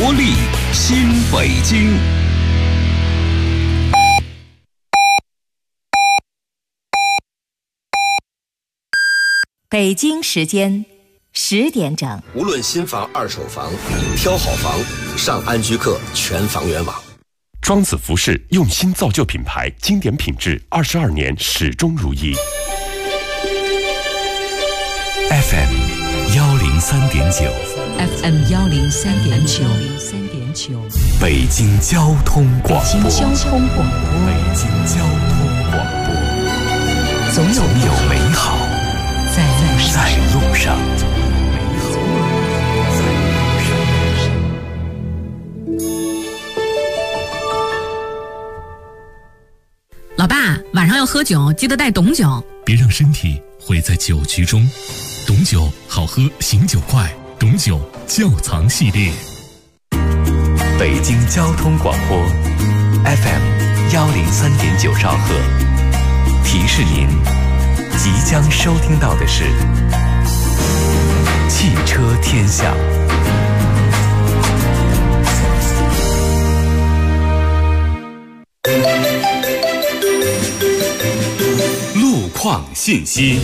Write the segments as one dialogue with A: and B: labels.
A: 活力新北京。
B: 北京时间10点整。
C: 无论新房、二手房，挑好房，上安居客全房源网。
D: 庄子服饰用心造就品牌，经典品质，22年始终如一。
E: FM 103.9
F: FM 103.9
E: 北京交通广播。
F: 北京交通广播。
E: 北京交通广播。总有美好在路上。
F: 老爸，晚上要喝酒，记得带董酒。
G: 别让身体毁在酒局中。董酒好喝，醒酒快。董酒窖藏系列。
E: 北京交通广播 FM 103.9兆赫。提示您，即将收听到的是汽车天下。
D: 路况信息。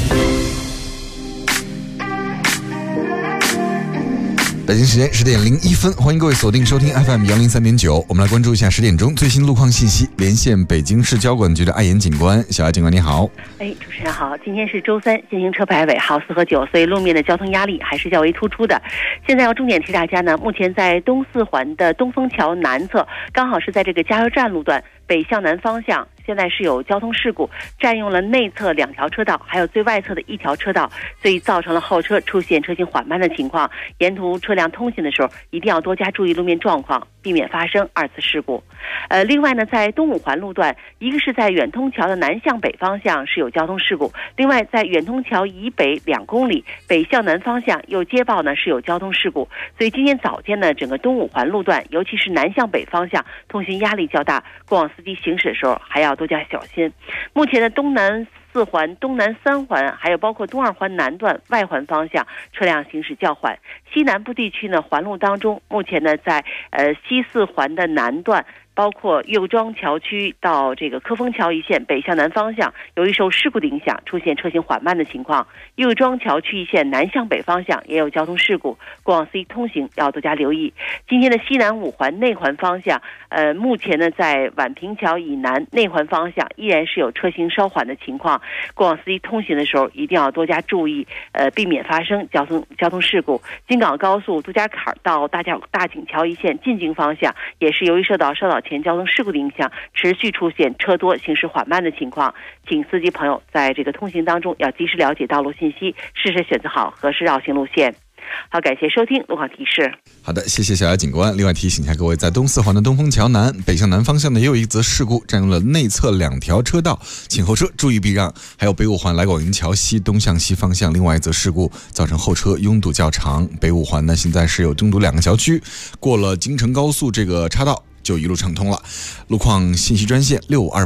H: 北京时间10点01分，欢迎各位锁定收听 FM 103.9。我们来关注一下10点钟最新路况信息，连线北京市交管局的艾岩警官。小艾警官你好。
I: 主持人好，今天是周三，限行车牌尾号4和9，所以路面的交通压力还是较为突出的。现在要重点提大家呢，目前在东四环的东风桥南侧，刚好是在这个加油站路段北向南方向，现在是有交通事故，占用了内侧2条车道，还有最外侧的1条车道，所以造成了后车出现车行缓慢的情况。沿途车辆通行的时候，一定要多加注意路面状况，避免发生2次事故。另外呢，在东五环路段，一个是在远通桥的南向北方向是有交通事故，另外在远通桥以北2公里北向南方向又接报呢是有交通事故，所以今天早间呢，整个东五环路段，尤其是南向北方向通行压力较大，过往司机行驶的时候还要多加小心。目前的东南4环、东南3环，还有包括东2环南段外环方向车辆行驶较缓。西南部地区呢，环路当中，目前呢在西4环的南段，包括岳庄桥区到这个科丰桥一线北向南方向，由于受事故的影响，出现车行缓慢的情况。岳庄桥区一线南向北方向也有交通事故，过往司机通行要多加留意。今天的西南5环内环方向，目前呢在宛平桥以南内环方向依然是有车行稍缓的情况，过往司机通行的时候一定要多加注意，避免发生交通事故。京港高速杜家坎到大井桥一线进京方向，也是由于受到前交通事故的影响，持续出现车多行驶缓慢的情况，请司机朋友在这个通行当中要及时了解道路信息，适时选择好合适绕行路线。好，感谢收听路况提示。
H: 好的，谢谢小艾警官。另外提醒一下各位，在东四环的东风桥南北向南方向呢，也有一则事故，占用了内侧2条车道，请后车注意避让。还有北五环来广云桥西东向西方向，另外一则事故造成后车拥堵较长。北五环呢，现在是有拥堵2个小区，过了京承高速这个岔道就一路畅通了。路况信息专线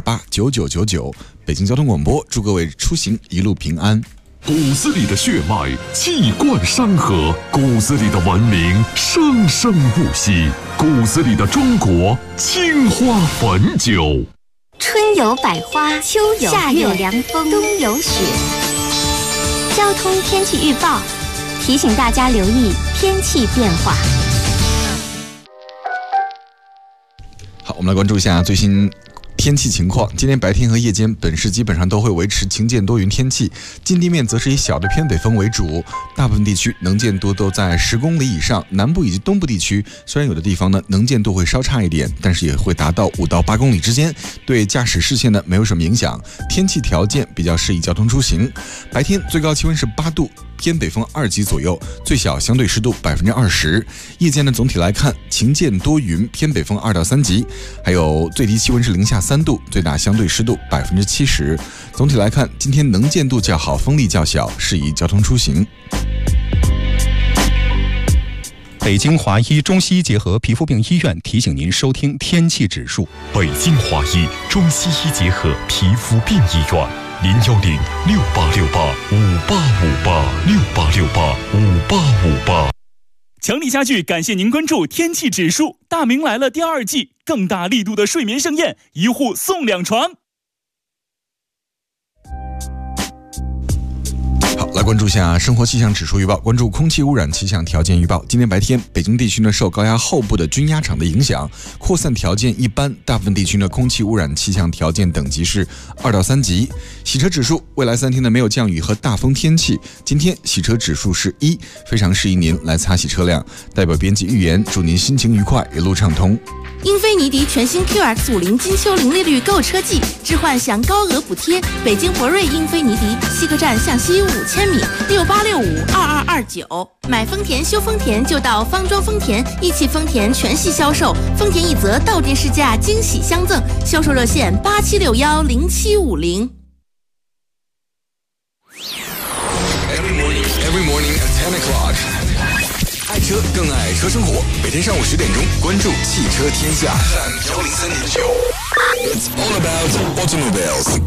H: 65289999，北京交通广播，祝各位出行一路平安。
J: 骨子里的血脉气贯山河，骨子里的文明生生不息，骨子里的中国青花汾酒。
K: 春有百花，秋有夏有凉风，冬有雪。交通天气预报提醒大家留意天气变化。
H: 好，我们来关注一下最新天气情况。今天白天和夜间本市基本上都会维持晴间多云天气，近地面则是以小的偏北风为主，大部分地区能见度都在10公里以上。南部以及东部地区虽然有的地方呢能见度会稍差一点，但是也会达到5到8公里之间，对驾驶视线呢没有什么影响，天气条件比较适宜交通出行。白天最高气温是8度，偏北风2级左右，最小相对湿度20%。夜间呢，总体来看晴间多云，偏北风2到3级，还有最低气温是零下3度，最大相对湿度70%。总体来看，今天能见度较好，风力较小，适宜交通出行。
L: 北京华医中西医结合皮肤病医院提醒您收听天气指数。
J: 北京华医中西医结合皮肤病医院，01068685858，68685858。
M: 强力家具感谢您关注天气指数，大明来了第2季，更大力度的睡眠盛宴，1户送2床。
H: 好，来关注一下生活气象指数预报，关注空气污染气象条件预报。今天白天，北京地区呢受高压后部的均压场的影响，扩散条件一般，大部分地区呢空气污染气象条件等级是2到3级。洗车指数，未来3天呢没有降雨和大风天气，今天洗车指数是1，非常适宜您来擦洗车辆。代表编辑预言，祝您心情愉快，一路畅通。
N: 英菲尼迪全新 QX50金秋零利率购车季，置换享高额补贴。北京博瑞英菲尼迪西客站向西5000米，68652229。买丰田修丰田就到方庄丰田，一汽丰田全系销售，丰田一泽到店试驾惊喜相赠，销售热线87610750。
H: Every morning at 10 o'clock. 爱车更爱车生活，每天上午10点钟，关注汽车天下 FM103.9。It's all about automobiles。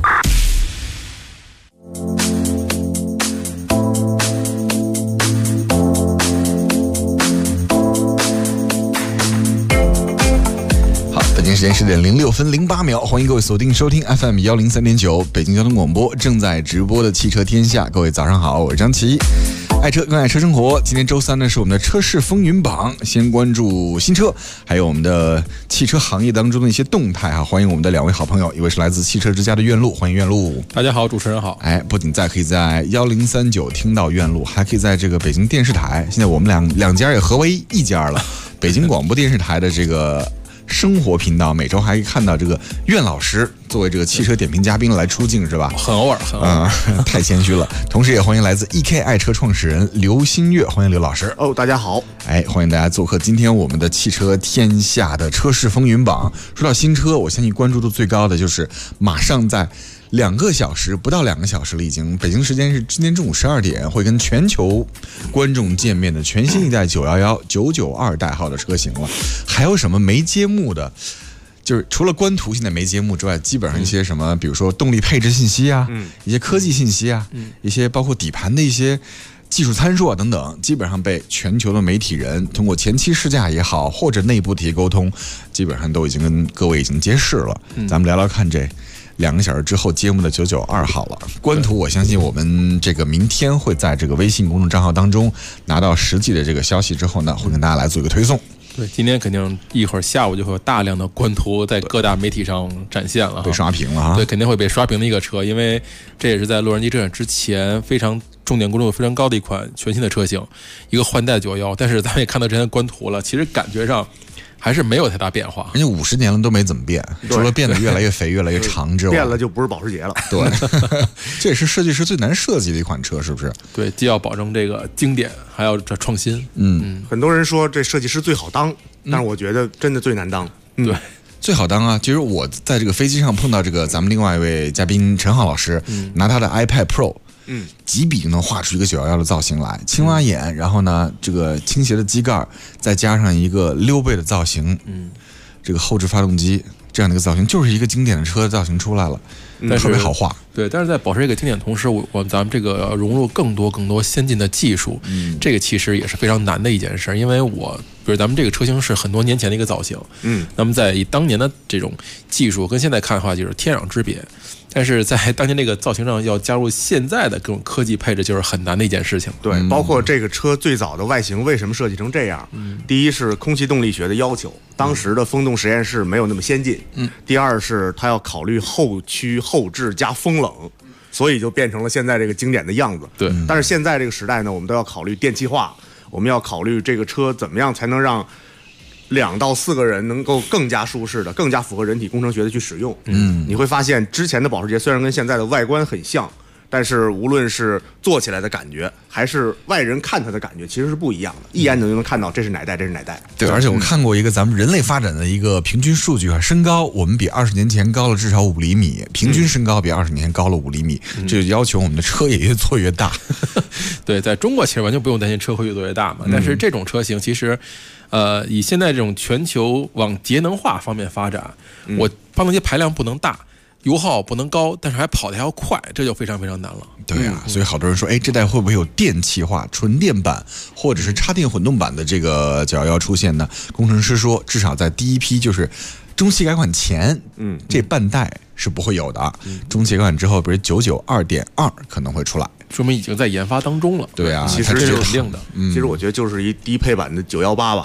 H: 北京时间10点06分08秒，欢迎各位锁定收听 FM103.9 北京交通广播正在直播的汽车天下。各位早上好，我是张琪。爱车更爱车生活，今天周3呢是我们的车市风云榜，先关注新车，还有我们的汽车行业当中的一些动态啊。欢迎我们的2位好朋友，一位是来自汽车之家的苑路，欢迎苑路。
O: 大家好，主持人好。
H: 不仅可以在1039听到苑路，还可以在这个北京电视台，现在我们两家也合为一家了。北京广播电视台的这个生活频道，每周还可以看到这个苑老师作为这个汽车点评嘉宾来出镜，是吧？
O: 很偶尔，
H: 太谦虚了。同时也欢迎来自 EK 爱车创始人刘新月，欢迎刘老师。
P: 大家好。
H: 欢迎大家做客今天我们的汽车天下的车市风云榜。说到新车，我相信关注度最高的就是马上在2个小时，不到2个小时了，已经北京时间是今天中午12点，会跟全球观众见面的全新一代911 992代号的车型了。还有什么没揭幕的？就是除了官图现在没揭幕之外，基本上一些什么，比如说动力配置信息啊，一些科技信息啊，一些包括底盘的一些技术参数啊等等，基本上被全球的媒体人通过前期试驾也好，或者内部的一些沟通，基本上都已经跟各位已经揭示了。咱们聊聊看这2个小时之后揭幕的992号了。官图我相信我们这个明天会在这个微信公众账号当中拿到实际的这个消息之后呢，会跟大家来做一个推送。
O: 对，今天肯定一会儿下午就会有大量的官图在各大媒体上展现了，
H: 被刷屏了啊！
O: 对，肯定会被刷屏的一个车，因为这也是在洛杉矶车展之前非常重点关注度非常高的一款全新的车型，一个换代911。但是咱们也看到这些官图了，其实感觉上还是没有太大变化，
H: 而且50年了都没怎么变，除了变得越来越肥、越来越长之外，
P: 变了就不是保时捷了。
H: 对，这也是设计师最难设计的一款车，是不是？
O: 对，既要保证这个经典，还要这创新。
P: 很多人说这设计师最好当，但是我觉得真的最难当。
O: 对，
H: 最好当啊！其实我在这个飞机上碰到这个咱们另外一位嘉宾陈浩老师，拿他的 iPad Pro。几笔就能画出一个911的造型来，青蛙眼，然后呢，这个倾斜的机盖，再加上一个溜背的造型，这个后置发动机这样的一个造型，就是一个经典的车的造型出来了，特别好画。
O: 对，但是在保持这个经典同时，咱们这个融入更多先进的技术，这个其实也是非常难的一件事，因为比如咱们这个车型是很多年前的一个造型，那么在以当年的这种技术跟现在看的话，就是天壤之别。但是在当年这个造型上要加入现在的各种科技配置，就是很难的一件事情。
P: 对，包括这个车最早的外形为什么设计成这样？第一是空气动力学的要求，当时的风洞实验室没有那么先进。第二是它要考虑后驱后置加风冷，所以就变成了现在这个经典的样子。
O: 对，
P: 但是现在这个时代呢，我们都要考虑电气化，我们要考虑这个车怎么样才能让2到4个人能够更加舒适的、更加符合人体工程学的去使用。你会发现之前的保时捷虽然跟现在的外观很像，但是无论是做起来的感觉，还是外人看它的感觉，其实是不一样的。一眼就能看到这是哪代，这是哪代。
H: 对，而且我看过一个咱们人类发展的一个平均数据啊，身高我们比20年前高了至少5厘米，平均身高比20年前高了5厘米，这就要求我们的车也越做越大。
O: 对，在中国其实完全不用担心车会越做越大嘛，但是这种车型其实。以现在这种全球往节能化方面发展，我发动机排量不能大， 油耗不能高，但是还跑得还要快，这就非常非常难了。
H: 对啊，所以好多人说，哎，这代会不会有电气化纯电版或者是插电混动版的这个911出现呢？工程师说，至少在第一批就是中期改款前，这半代是不会有的。中期改款之后，比如99 2.2可能会出来。
O: 说明已经在研发当中了。
H: 对啊，
P: 其实
O: 是肯定的。
P: 其实我觉得就是一低配版的918吧，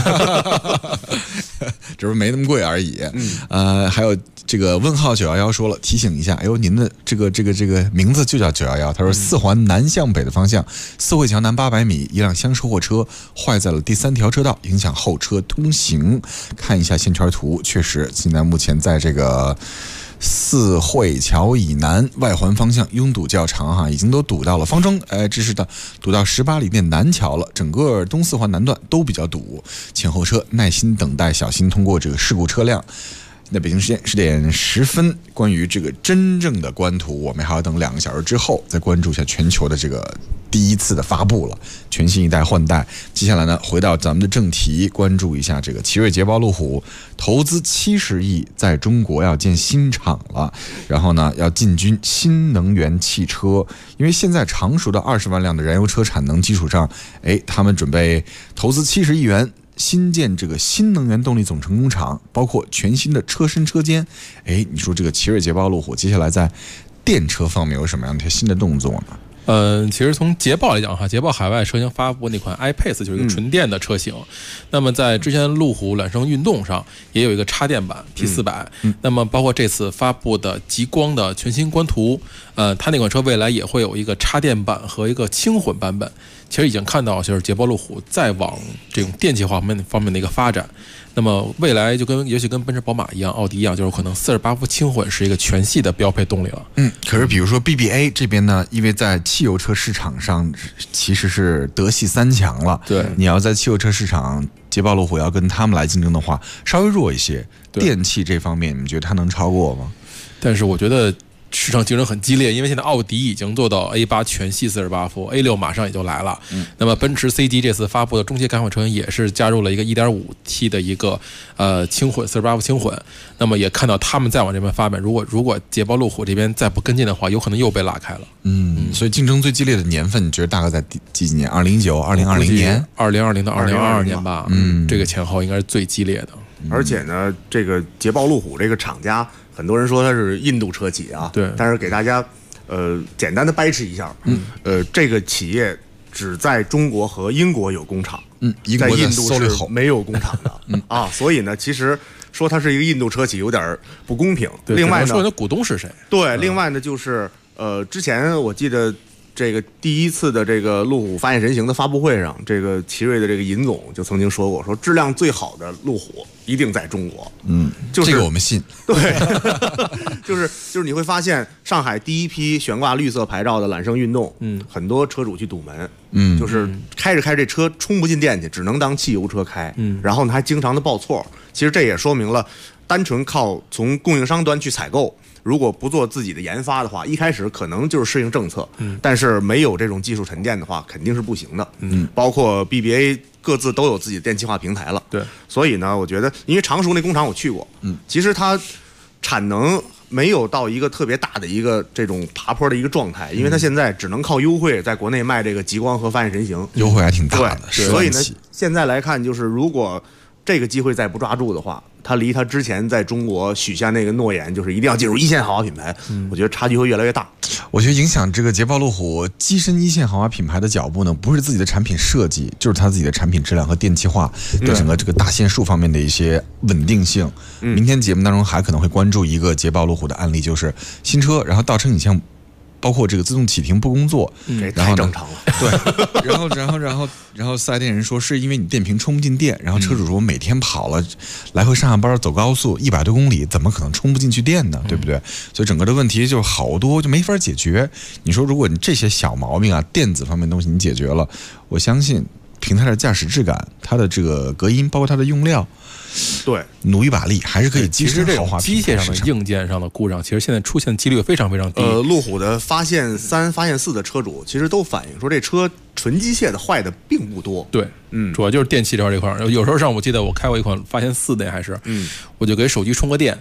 H: 只是没那么贵而已。还有这个问号911说了，提醒一下，哎呦，您的这个名字就叫911。他说4环南向北的方向，四惠桥南800米，一辆厢售货车坏在了第3条车道，影响后车通行。看一下线圈图，确实现在目前在这个四惠桥以南外环方向拥堵较长哈，已经都堵到了方庄，这是的，堵到18里店南桥了，整个东四环南段都比较堵，请后车耐心等待，小心通过这个事故车辆。那北京时间10点10分，关于这个真正的官图，我们还要等2个小时之后再关注一下全球的这个第一次的发布了，全新一代换代。接下来呢，回到咱们的正题，关注一下这个奇瑞捷豹路虎投资70亿在中国要建新厂了，然后呢要进军新能源汽车，因为现在常熟的20万辆的燃油车产能基础上，他们准备投资70亿元。新建这个新能源动力总成工厂，包括全新的车身车间。你说这个奇瑞捷豹路虎接下来在电车方面有什么样的新的动作呢？
O: 其实从捷豹来讲哈，捷豹海外车型发布那款 iPace 就是一个纯电的车型。那么在之前路虎揽胜运动上也有一个插电版 P400。那么包括这次发布的极光的全新官图，它那款车未来也会有一个插电版和一个轻混版本。其实已经看到，就是捷豹路虎在往这种电气化方面的一个发展。那么未来也许跟奔驰、宝马一样、奥迪一样，就是可能48伏轻混是一个全系的标配动力了。
H: 可是比如说 BBA 这边呢，因为在汽油车市场上其实是德系3强了。
O: 对，
H: 你要在汽油车市场，捷豹路虎要跟他们来竞争的话，稍微弱一些。电器这方面，你们觉得它能超过吗？
O: 但是我觉得市场竞争很激烈，因为现在奥迪已经做到 A8 全系48伏 ，A6 马上也就来了。那么奔驰 CG 这次发布的中阶改款车型也是加入了一个 1.5T 的一个轻混48伏轻混。那么也看到他们再往这边发展，如果捷豹路虎这边再不跟进的话，有可能又被拉开了。
H: 所以竞争最激烈的年份，你觉得大概在几年？2019、2020年
O: ？2020到2022年吧。这个前后应该是最激烈的。
P: 而且呢，这个捷豹路虎这个厂家，很多人说它是印度车企啊，
O: 对。
P: 但是给大家简单的掰扯一下，这个企业只在中国和英国有工厂，在印度是没有工厂的所以呢，其实说它是一个印度车企有点不公平。另外呢，
O: 说的股东是谁？
P: 对，另外呢就是之前我记得。这个第一次的这个路虎发现神行的发布会上，这个奇瑞的这个尹总就曾经说过，说质量最好的路虎一定在中国。就是
H: 这个我们信。
P: 对，就是你会发现上海第一批悬挂绿色牌照的揽胜运动，很多车主去堵门，就是开着这车充不进电去，只能当汽油车开，然后呢还经常的报错。其实这也说明了，单纯靠从供应商端去采购。如果不做自己的研发的话，一开始可能就是适应政策，但是没有这种技术沉淀的话，肯定是不行的。包括 BBA 各自都有自己的电气化平台了。
O: 对，
P: 所以呢，我觉得，因为常熟那工厂我去过，其实它产能没有到一个特别大的一个这种爬坡的一个状态，因为它现在只能靠优惠在国内卖这个极光和发现神行，
H: 优惠还挺大的。
P: 所以呢，现在来看，就是如果这个机会再不抓住的话，他离他之前在中国许下那个诺言，就是一定要进入一线豪华品牌，我觉得差距会越来越大。
H: 我觉得影响这个捷豹路虎跻身一线豪华品牌的脚步呢，不是自己的产品设计，就是他自己的产品质量和电气化对整个这个大线束方面的一些稳定性。明天节目当中还可能会关注一个捷豹路虎的案例，就是新车，然后倒车影像。包括这个自动启停不工作，
P: 然后太正常了。
H: 对，然后四 S 店人说是因为你电瓶充不进电，然后车主说每天跑了来回上下班走高速100多公里，怎么可能充不进去电呢？对不对？所以整个的问题就好多就没法解决。你说如果你这些小毛病啊，电子方面的东西你解决了，我相信凭它的驾驶质感、它的这个隔音，包括它的用料。
P: 对，
H: 努一把力还是可以跻身豪华品牌。
O: 机械上的、硬件上的故障，其实现在出现几率非常非常低。
P: 路虎的发现3、发现4的车主其实都反映说，这车纯机械的坏的并不多。
O: 对，主要就是电器这块。有时候上我记得我开过一款发现4的还是，我就给手机充个电。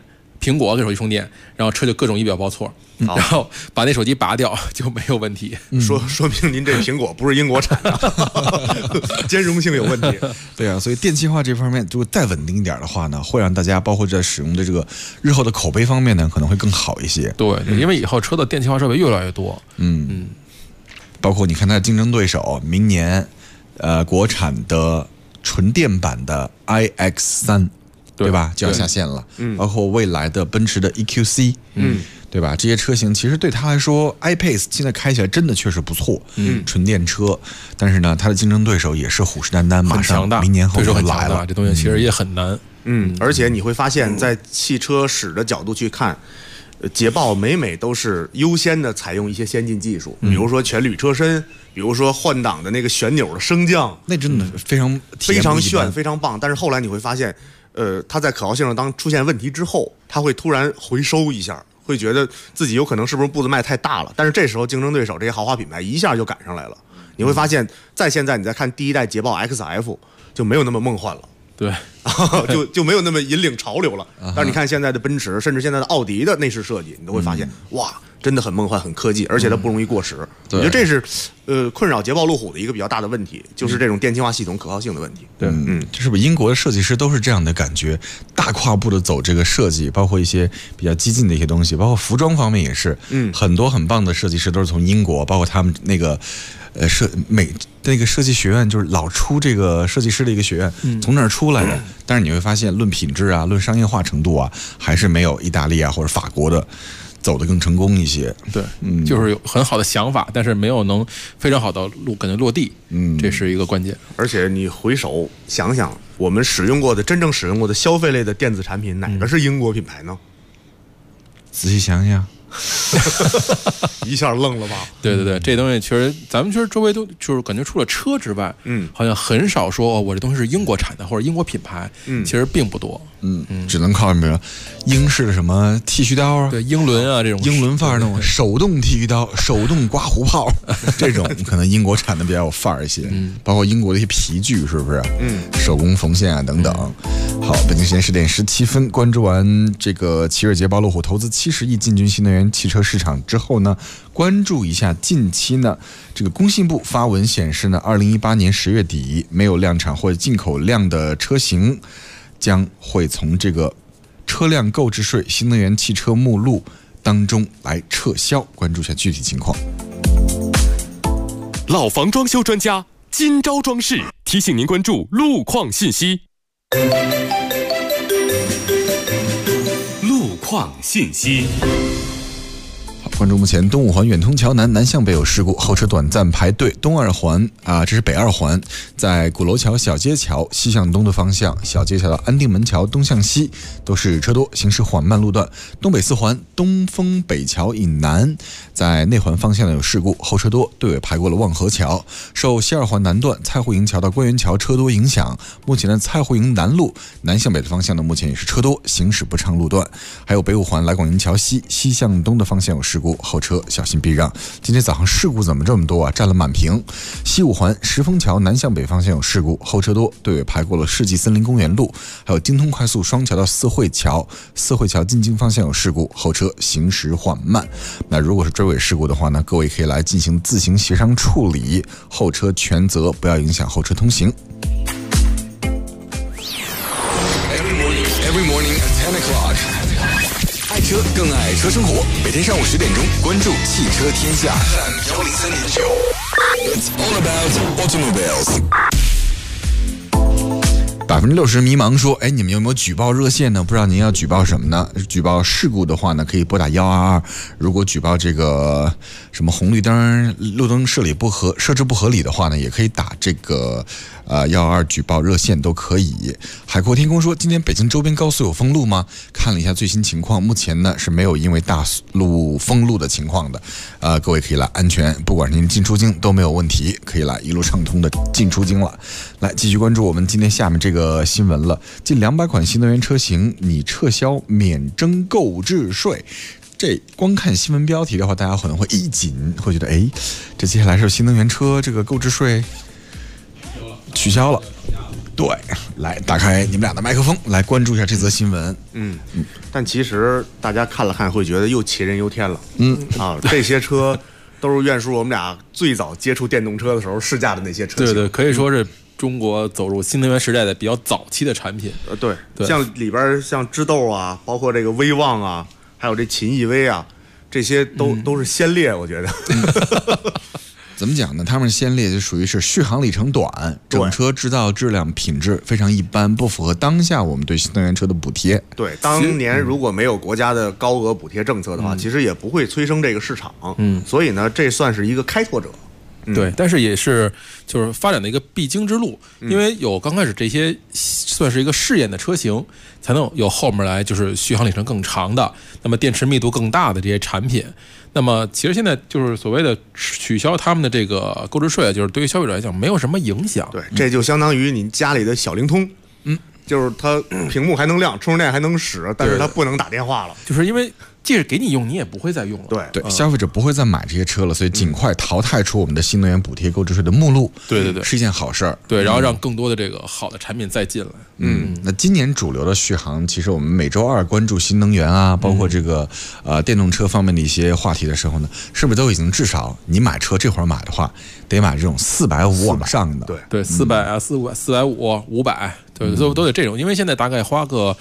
O: 苹果给手机充电，然后车就各种仪表报错，然后把那手机拔掉就没有问题。
P: 说明您这苹果不是英国产的，兼容性有问题。
H: 对啊，所以电气化这方面如果再稳定一点的话呢，会让大家包括在使用的这个日后的口碑方面呢，可能会更好一些。
O: 对，因为以后车的电气化设备越来越多。
H: 包括你看它的竞争对手，明年国产的纯电版的 iX3， 对吧？就要下线了。包括未来的奔驰的 EQC， 对吧？这些车型其实对他来说 iPace 现在开起来真的确实不错，纯电车。但是呢，它的竞争对手也是虎视眈眈，马上明年后就来了。
O: 这东西其实也很难。
P: 而且你会发现在汽车史的角度去看，捷豹每都是优先的采用一些先进技术，比如说全铝车身，比如说换挡的那个旋钮的升降，
H: 那真的非常
P: 炫，非常棒。但是后来你会发现，它在可靠性上当出现问题之后，它会突然回收一下，会觉得自己有可能是不是步子迈太大了。但是这时候竞争对手这些豪华品牌一下就赶上来了，你会发现在现在你再看第一代捷豹 XF 就没有那么梦幻了。
O: 对，
P: 就没有那么引领潮流了。但是你看现在的奔驰，甚至现在的奥迪的内饰设计，你都会发现，哇，真的很梦幻，很科技，而且它不容易过时。我觉得这是困扰捷豹路虎的一个比较大的问题，就是这种电气化系统可靠性的问题。
H: 对，这是不是英国的设计师都是这样的感觉，大跨步的走这个设计，包括一些比较激进的一些东西，包括服装方面也是，很多很棒的设计师都是从英国，包括他们那个那个设计学院，就是老出这个设计师的一个学院，从那儿出来的。但是你会发现，论品质啊，论商业化程度啊，还是没有意大利啊或者法国的走得更成功一些。
O: 对，就是有很好的想法，但是没有能非常好的感觉落地。这是一个关键。
P: 而且你回首想想，我们真正使用过的消费类的电子产品，哪个是英国品牌呢？
H: 仔细想想。
P: 一下愣了吧？
O: 对，这东西其实咱们周围都就是感觉除了车之外，好像很少说我这东西是英国产的或者英国品牌，其实并不多。
H: 只能靠什么英式的什么剃须刀啊，
O: 对，英伦啊这种
H: 英伦范儿那种手动剃须刀、手动刮胡泡，这种可能英国产的比较有范儿一些。包括英国的一些皮具，是不是？手工缝线啊等等。好，北京时间10点17分，关注完这个奇瑞捷豹路虎投资70亿进军新能源汽车市场之后呢，关注一下近期呢，这个工信部发文显示呢，2018年10月底没有量产或者进口量的车型，将会从这个车辆购置税新能源汽车目录当中来撤销。关注一下具体情况。
D: 老房装修专家今朝装饰提醒您关注路况信息。路况信息。
H: 关注目前东五环远通桥南向北有事故，后车短暂排队。东二环这是北二环，在鼓楼桥小街桥西向东的方向，小街桥到安定门桥东向西都是车多，行驶缓慢路段。东北四环东风北桥以南，在内环方向有事故，后车多，队尾排过了望河桥。受西二环南段蔡户营桥到官园桥车多影响，目前的蔡户营南路南向北的方向呢，目前也是车多，行驶不畅路段。还有北五环来广营桥西向东的方向有事故，后车小心避让。今天早上事故怎么这么多啊？占了满屏。西五环石峰桥南向北方向有事故，后车多，队尾排过了世纪森林公园路。还有京通快速双桥到四惠桥进京方向有事故，后车行驶缓慢。那如果是追尾事故的话呢，各位可以来进行自行协商处理，后车全责，不要影响后车通行。
C: Every morning at 10 o'clock. 爱车更爱车生活，每天上午10点钟，关注汽车天下。103.9 It's all about automobiles.
H: 60%迷茫说，你们有没有举报热线呢？不知道您要举报什么呢？举报事故的话呢，可以拨打122。如果举报这个什么红绿灯、路灯设置不合理的话呢，也可以打这个122举报热线都可以。海阔天空说，今天北京周边高速有封路吗？看了一下最新情况，目前呢是没有因为大路封路的情况的。各位可以来安全，不管是您进出京都没有问题，可以来一路畅通的进出京了。来继续关注我们今天下面这个新闻了，近200款新能源车型拟撤销免征购置税。这光看新闻标题的话，大家可能会一紧，会觉得这接下来是新能源车这个购置税取消了。 对，来打开你们俩的麦克风，来关注一下这则新闻。
P: 但其实大家看了看会觉得又杞人忧天了。这些车都是院叔我们俩最早接触电动车的时候试驾的那些车型。
O: 对，可以说是中国走入新能源时代的比较早期的产品。
P: 对，像里边像知豆啊，包括这个威旺啊，还有这秦 EV 啊，这些都是先烈，我觉得。
H: 怎么讲呢？他们先烈就属于是续航里程短，整车制造质量品质非常一般，不符合当下我们对新能源车的补贴。
P: 对，当年如果没有国家的高额补贴政策的话，其实也不会催生这个市场。所以呢，这算是一个开拓者。
O: 对，但是也是就是发展的一个必经之路，因为有刚开始这些算是一个试验的车型，才能有后面来就是续航里程更长的，那么电池密度更大的这些产品。那么其实现在就是所谓的取消他们的这个购置税，就是对于消费者来讲没有什么影响。
P: 对，这就相当于你家里的小灵通，就是它屏幕还能亮，充电还能使，但是它不能打电话了，
O: 就是因为即使给你用，你也不会再用了。
H: 对，消费者不会再买这些车了，所以尽快淘汰出我们的新能源补贴购置税的目录。
O: 对，
H: 是一件好事儿。
O: 对，然后让更多的这个好的产品再进来。
H: 那今年主流的续航，其实我们每周二关注新能源啊，包括这个电动车方面的一些话题的时候呢，是不是都已经至少你买车这会儿买的话，得买这种450往上的？
O: 对，400啊，450、500，对，都得这种，因为现在大概花个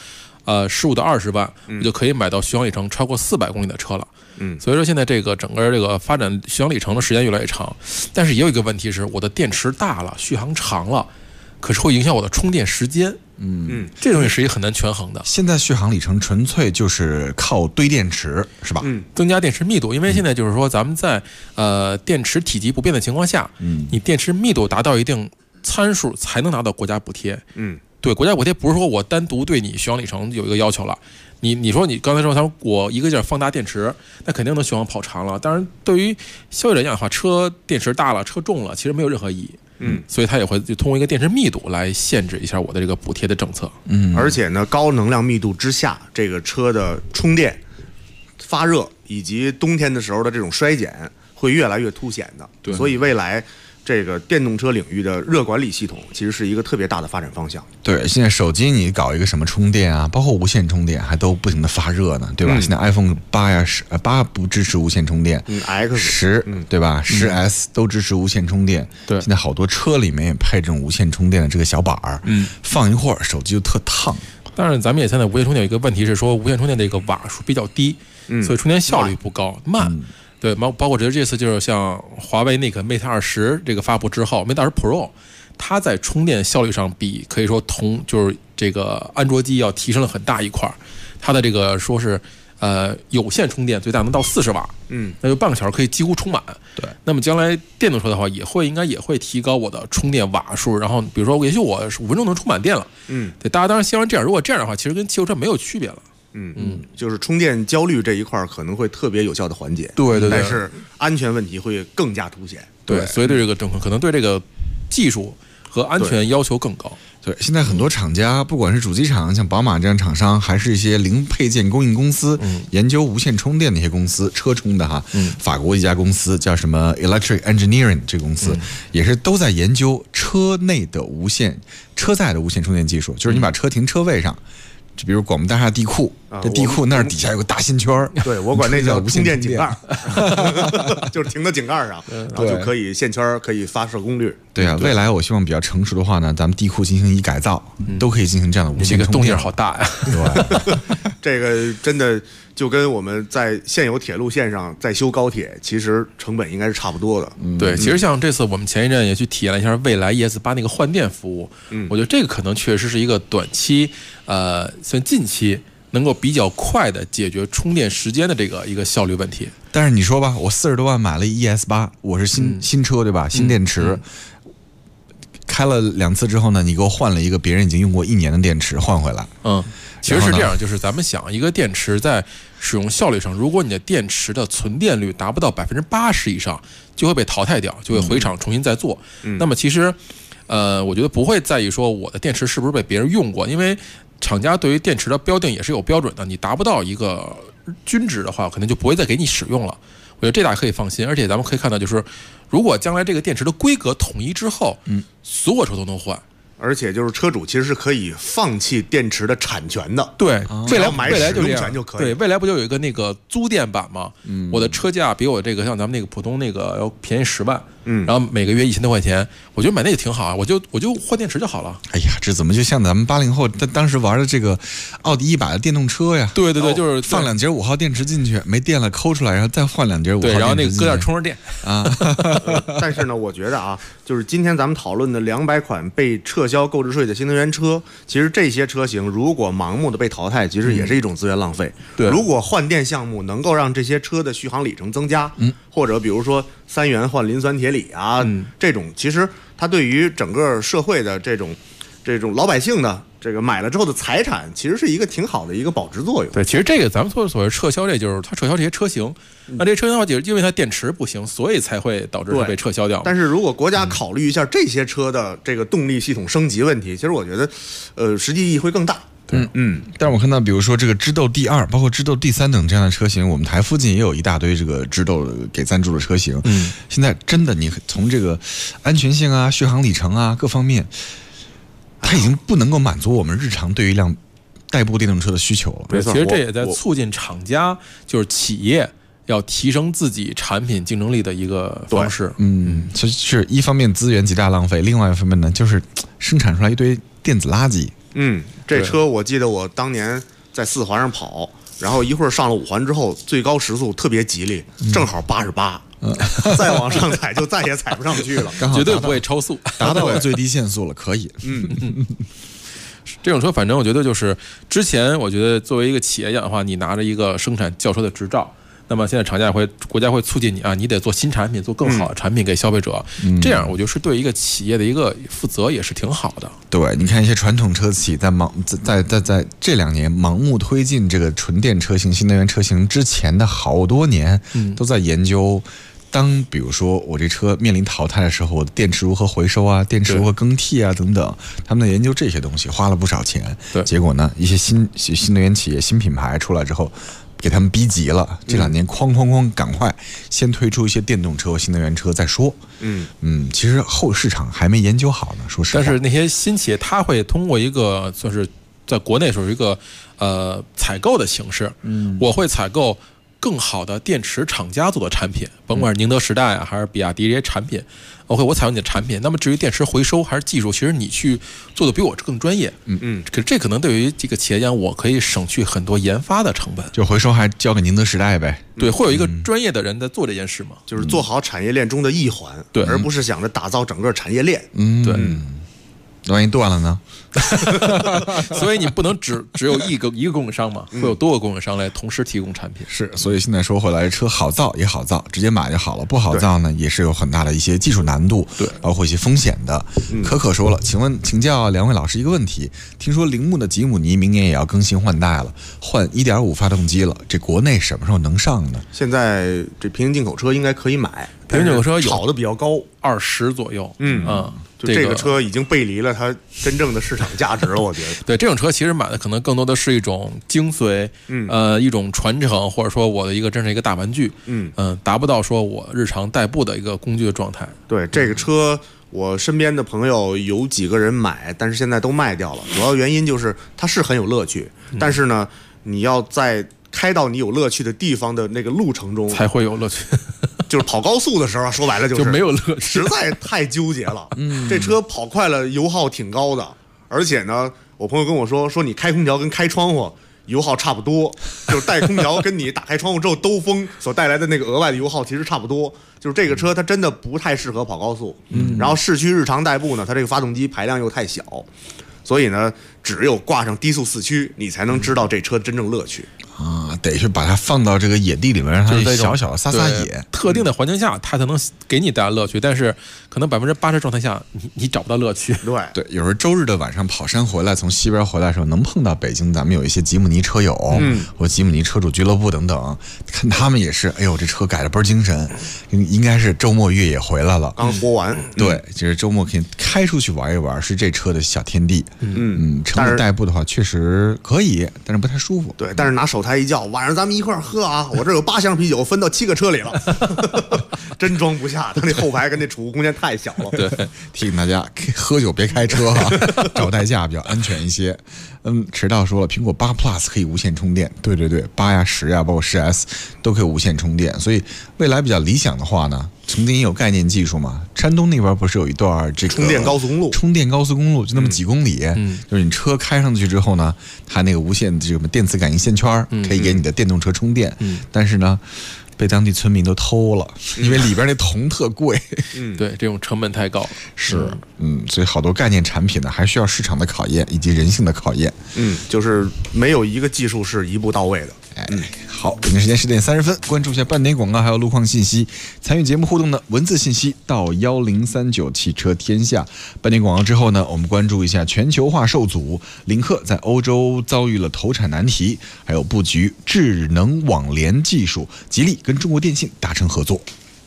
O: 15到20万，就可以买到续航里程超过400公里的车了。所以说现在这个整个这个发展续航里程的时间越来越长，但是也有一个问题是，我的电池大了，续航长了，可是会影响我的充电时间。这东西是一个很难权衡的。
H: 现在续航里程纯粹就是靠堆电池，是吧？
O: 增加电池密度，因为现在就是说咱们在电池体积不变的情况下，你电池密度达到一定参数才能拿到国家补贴。对，国家补贴不是说我单独对你续航里程有一个要求了，你说你刚才说我一个劲儿放大电池，那肯定能续航跑长了。当然，对于消费者来讲的话，车电池大了，车重了，其实没有任何意义。所以它也会就通过一个电池密度来限制一下我的这个补贴的政策。
P: 而且呢，高能量密度之下，这个车的充电、发热以及冬天的时候的这种衰减会越来越凸显的。
O: 对，
P: 所以未来这个电动车领域的热管理系统其实是一个特别大的发展方向。
H: 对，现在手机你搞一个什么充电啊，包括无线充电还都不停的发热呢，对吧？现在 iPhone 8呀8不支持无线充电，10对吧？10S 都支持无线充电。
O: 对，
H: 现在好多车里面也配这种无线充电的这个小板儿，放一会儿手机就特烫。
O: 当然，咱们也现在无线充电有一个问题是说，无线充电这个瓦数比较低，所以充电效率不高，慢。对，包括这次就是像华为那个 Mate 20这个发布之后 ，Mate 20 Pro， 它在充电效率上比可以说就是这个安卓机要提升了很大一块。它的这个说是有线充电最大能到40瓦，那就半个小时可以几乎充满。
H: 对，
O: 那么将来电动车的话应该也会提高我的充电瓦数，然后比如说也许我5分钟能充满电了。对，大家当然希望这样，如果这样的话，其实跟汽油车没有区别了。
P: 就是充电焦虑这一块可能会特别有效的缓解。
O: 对，
P: 但是安全问题会更加凸显。
O: 对，所以对这个可能对这个技术和安全要求更高。
H: 对，现在很多厂家，不管是主机厂，像宝马这样厂商，还是一些零配件供应公司，研究无线充电的一些公司，车充的哈，法国一家公司叫什么 Electric Engineering 这个公司，也是都在研究车内的车载的无线充电技术，就是你把车停车位上。就比如广播大厦地库，这地库那儿底下有个大线圈，
P: 对，我管那叫充电井盖，就是停到井盖上，然后就可以线圈可以发射功率。
H: 对啊，未来我希望比较成熟的话呢，咱们地库进行一改造，都可以进行这样的无线充电。
O: 这个动静好大呀！
H: 对，
P: 这个真的就跟我们在现有铁路线上再修高铁，其实成本应该是差不多的。
O: 对，其实像这次我们前一阵也去体验了一下蔚来 ES8 那个换电服务，我觉得这个可能确实是一个短期，算近期能够比较快的解决充电时间的这个一个效率问题。
H: 但是你说吧，我40多万买了 ES8，我是新车对吧？新电池。开了2次之后呢，你给我换了一个别人已经用过1年的电池换回来。
O: 其实是这样，就是咱们想一个电池在使用效率上，如果你的电池的存电率达不到80%以上，就会被淘汰掉，就会回厂重新再做。那么其实，我觉得不会在意说我的电池是不是被别人用过，因为厂家对于电池的标定也是有标准的，你达不到一个均值的话，可能就不会再给你使用了。我觉得这大家可以放心，而且咱们可以看到，就是如果将来这个电池的规格统一之后，所有车都能换，
P: 而且就是车主其实是可以放弃电池的产权的。
O: 对，未来
P: 使用
O: 就这样
P: 权就可以。
O: 对，未来不就有一个那个租电版吗？我的车价比我这个像咱们那个普通那个要便宜10万，然后每个月1000多块钱，我觉得买那个挺好啊，我就换电池就好了。
H: 哎呀，这怎么就像咱们80后当时玩的这个奥迪100的电动车呀？
O: 对，就是
H: 放2节5号电池进去，没电了抠出来，然后再换2节5号电池进去。
O: 对，然后那个搁点充着电
H: 啊。
P: 但是呢，我觉得啊，就是今天咱们讨论的200款被撤销购置税的新能源车，其实这些车型如果盲目的被淘汰，其实也是一种资源浪费。
O: 对，
P: 如果换电项目能够让这些车的续航里程增加，或者比如说3元换磷酸铁锂啊，这种其实它对于整个社会的这种老百姓的这个买了之后的财产，其实是一个挺好的一个保值作用。
O: 对，其实这个咱们所谓撤销，这就是它撤销这些车型。那这些车型的话，就是因为它电池不行，所以才会导致它被撤销掉。
P: 但是如果国家考虑一下这些车的这个动力系统升级问题，其实我觉得，实际意义会更大。
H: 但是我看到，比如说这个知豆 D2，包括知豆 D3等这样的车型，我们台附近也有一大堆这个知豆给赞助的车型。现在真的，你从这个安全性啊、续航里程啊各方面，它已经不能够满足我们日常对于一辆代步电动车的需求了。
O: 对，其实这也在促进厂家，就是企业要提升自己产品竞争力的一个方式。
H: 其实是一方面资源极大浪费，另外一方面呢，就是生产出来一堆电子垃圾。
P: 这车我记得我当年在4环上跑，然后一会儿上了5环之后，最高时速特别吉利，正好88。再往上踩就再也踩不上去了，
O: 绝对不会超速，
H: 达到了最低限速了，可以。
O: 这种车反正我觉得就是之前我觉得作为一个企业讲的话，你拿着一个生产轿车的执照，那么现在厂家国家会促进你啊，你得做新产品，做更好的产品给消费者，这样我觉得是对一个企业的一个负责，也是挺好的。
H: 对，你看一些传统车企在这2年盲目推进这个纯电车型、新能源车型之前的好多年，都在研究。当比如说我这车面临淘汰的时候，我的电池如何回收啊，电池如何更替啊等等，他们在研究这些东西，花了不少钱。结果呢，一些新能源企业、新品牌出来之后，给他们逼急了。这2年哐，赶快先推出一些电动车和新能源车再说。其实后市场还没研究好呢，说实话。
O: 但是那些新企业，他会通过一个算是在国内属于一个采购的形式，我会采购更好的电池厂家做的产品，甭管是宁德时代啊，还是比亚迪这些产品，OK， 我采用你的产品。那么至于电池回收还是技术，其实你去做的比我更专业。可是这可能对于这个企业讲，我可以省去很多研发的成本。
H: 就回收还交给宁德时代呗。
O: 对，会有一个专业的人在做这件事嘛，
P: 就是做好产业链中的一环，对，而不是想着打造整个产业链。
O: 对。
H: 万一断了呢？
O: 所以你不能只有一个供应商嘛，会有多个供应商来同时提供产品。
H: 是，所以现在说回来，车好造也好造，直接买就好了；不好造呢，也是有很大的一些技术难度，
O: 对，
H: 包括一些风险的。可说了，请教2位老师一个问题：听说铃木的吉姆尼明年也要更新换代了，换 1.5 发动机了，这国内什么时候能上呢？
P: 现在这平行进口车应该可以买，
O: 平行进口车
P: 炒的比较高
O: ，20左右。
P: 就这个车已经背离了它真正的市场价值了，我觉得。
O: 对，这种车其实买的可能更多的是一种精髓，一种传承，或者说我的真是一个大玩具，达不到说我日常代步的一个工具的状态。
P: 对，这个车我身边的朋友有几个人买，但是现在都卖掉了，主要原因就是它是很有乐趣，但是呢，你要在开到你有乐趣的地方的那个路程中
O: 才会有乐趣。
P: 就是跑高速的时候，说白了就
O: 没有乐趣，
P: 实在太纠结了。这车跑快了，油耗挺高的，而且呢，我朋友跟我说你开空调跟开窗户油耗差不多，就是带空调跟你打开窗户之后兜风所带来的那个额外的油耗其实差不多。就是这个车它真的不太适合跑高速，然后市区日常代步呢，它这个发动机排量又太小，所以呢，只有挂上低速4驱，你才能知道这车真正乐趣。
H: 得去把它放到这个野地里面，让它小小撒野。
O: 特定的环境下，它才能给你带来乐趣。但是可能80%状态下，你找不到乐趣。
H: 对，有时候周日的晚上跑山回来，从西边回来的时候，能碰到北京咱们有一些吉姆尼车友，或吉姆尼车主俱乐部等等，看他们也是，哎呦，这车改的倍儿精神，应该是周末越野回来了，
P: 刚活完。
H: 对，就是周末可以开出去玩一玩，是这车的小天地。成为代步的话，确实可以，但是不太舒服。
P: 对，但是拿手台一叫， 晚上咱们一块儿喝啊，我这有8箱啤酒分到7个车里了，真装不下，他那后排跟那储物空间太小了。
H: 对，提醒大家喝酒别开车啊，找代驾比较安全一些。迟到说了，苹果8 Plus 可以无线充电，对，8呀、10呀，包括10S 都可以无线充电，所以未来比较理想的话呢，曾经也有概念技术嘛，山东那边不是有一段这个
P: 充电高速公路，
H: 就那么几公里，就是你车开上去之后呢，它那个无线这个电磁感应线圈可以给你的电动车充电，但是呢，被当地村民都偷了，因为里边那铜特贵。
O: 对，这种成本太高。
H: 是，所以好多概念产品呢，还需要市场的考验以及人性的考验。
P: 就是没有一个技术是一步到位的。
H: 好，北京时间10点30分，关注一下半点广告还有路况信息。参与节目互动的文字信息到1039汽车天下。半点广告之后呢，我们关注一下全球化受阻，领克在欧洲遭遇了投产难题，还有布局智能网联技术，吉利跟中国电信达成合作。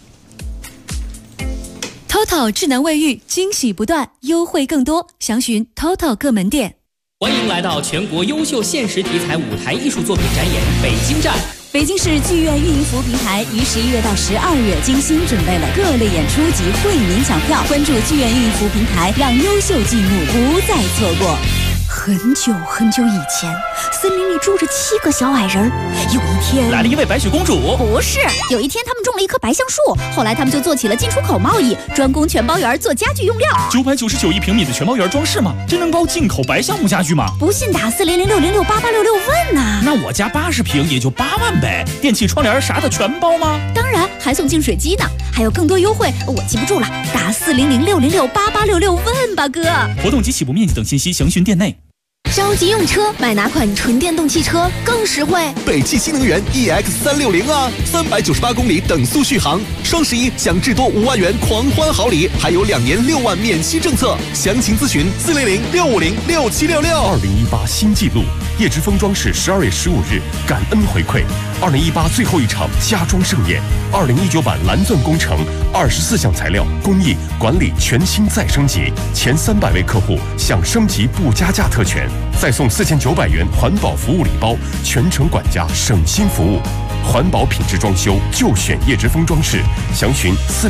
Q: TOTO 智能卫浴，惊喜不断，优惠更多，详询 TOTO 各门店。
R: 欢迎来到全国优秀现实题材舞台艺术作品展演北京站。
Q: 北京市剧院运营服务平台于11月到12月精心准备了各类演出及惠民抢票，关注剧院运营服务平台，让优秀剧目不再错过。很久很久以前，森林里住着7个小矮人。有一天，
M: 来了一位白雪公主。
Q: 不是，有一天他们种了一棵白橡树，后来他们就做起了进出口贸易，专攻全包园做家具用料。
M: 999一平米的全包园装饰吗？真能包进口白橡木家具吗？
Q: 不信打40060688866问呐。
M: 那我家80平也就8万呗。电器窗帘啥的全包吗？
Q: 当然，还送净水机呢，还有更多优惠，我记不住了，打40060688866问吧哥。
M: 活动及起步面积等信息详询店内。
Q: 着急用车，买哪款纯电动汽车更实惠？
S: 北汽新能源 EX360啊，398公里等速续航，双11享至多5万元狂欢好礼，还有2年6万免息政策。详情咨询40065067666。
D: 2018新纪录，叶之峰装饰12月15日感恩回馈，2018最后一场家装盛宴，2019版蓝钻工程24项材料工艺管理全新再升级，前300位客户享升级不加价特权。再送4900元环保服务礼包，全程管家省心服务，环保品质装修就选叶之峰装饰，详询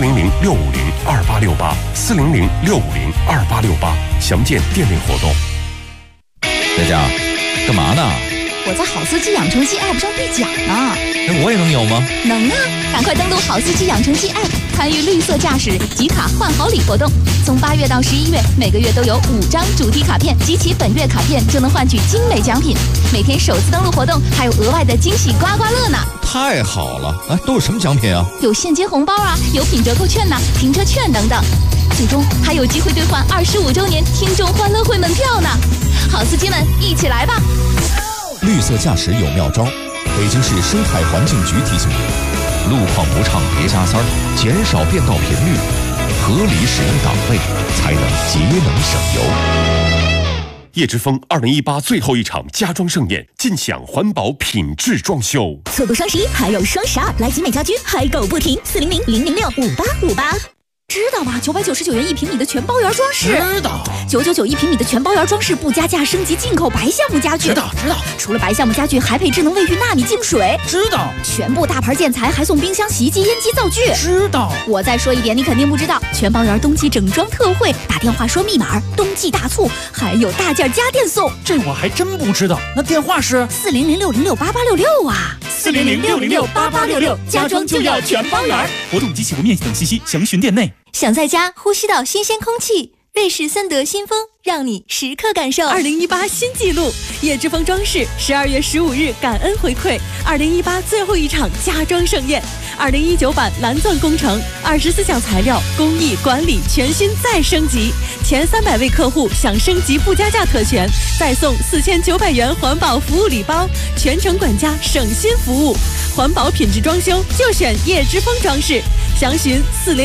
D: 40065028868，40065028868，详见店内活动。
T: 佳佳，干嘛呢？
Q: 我在好司机养成记 App 上兑奖呢。
T: 那我也能有吗？
Q: 能啊！赶快登录好司机养成记 App， 参与绿色驾驶集卡换好礼活动。从8月到11月，每个月都有5张主题卡片，集齐本月卡片就能换取精美奖品。每天首次登录活动还有额外的惊喜刮刮乐呢！
T: 太好了！哎，都有什么奖品啊？
Q: 有现金红包啊，有品折扣券呐、停车券等等。最终还有机会兑换25周年听众欢乐会门票呢！好司机们，一起来吧！
T: 绿色驾驶有妙招，北京市生态环境局提醒你：路况不畅别加塞儿，减少变道频率，合理使用档位，才能节能省油。
D: 叶之峰2018最后一场家装盛宴，尽享环保品质装修。
Q: 错过双11还有双12，来集美家居嗨购不停，40000065858。知道吗？999元1平米的全包园装饰。
M: 知道。
Q: 999一平米的全包园装饰，不加价升级进口白橡木家具。
M: 知道。
Q: 除了白橡木家具，还配智能卫浴纳米净水。
M: 知道。
Q: 全部大牌建材，还送冰箱、洗衣机、烟机、灶具。
M: 知道。
Q: 我再说一遍，你肯定不知道，全包园冬季整装特惠，打电话说密码，冬季大促，还有大件家电送。
M: 这我还真不知道。那电话是
Q: 40060688866啊
M: ，40060688866，家装就要全包园。活动及起步面积等信息详询店内。
Q: 想在家呼吸到新鲜空气，瑞士森德新风让你时刻感受。2018新纪录，叶之峰装饰12月15日感恩回馈，2018最后一场家装盛宴，2019版蓝钻工程24项材料工艺管理全新再升级，前300位客户享升级不加价特权，再送4900元环保服务礼包，全程管家省心服务，环保品质装修就选叶之峰装饰，详询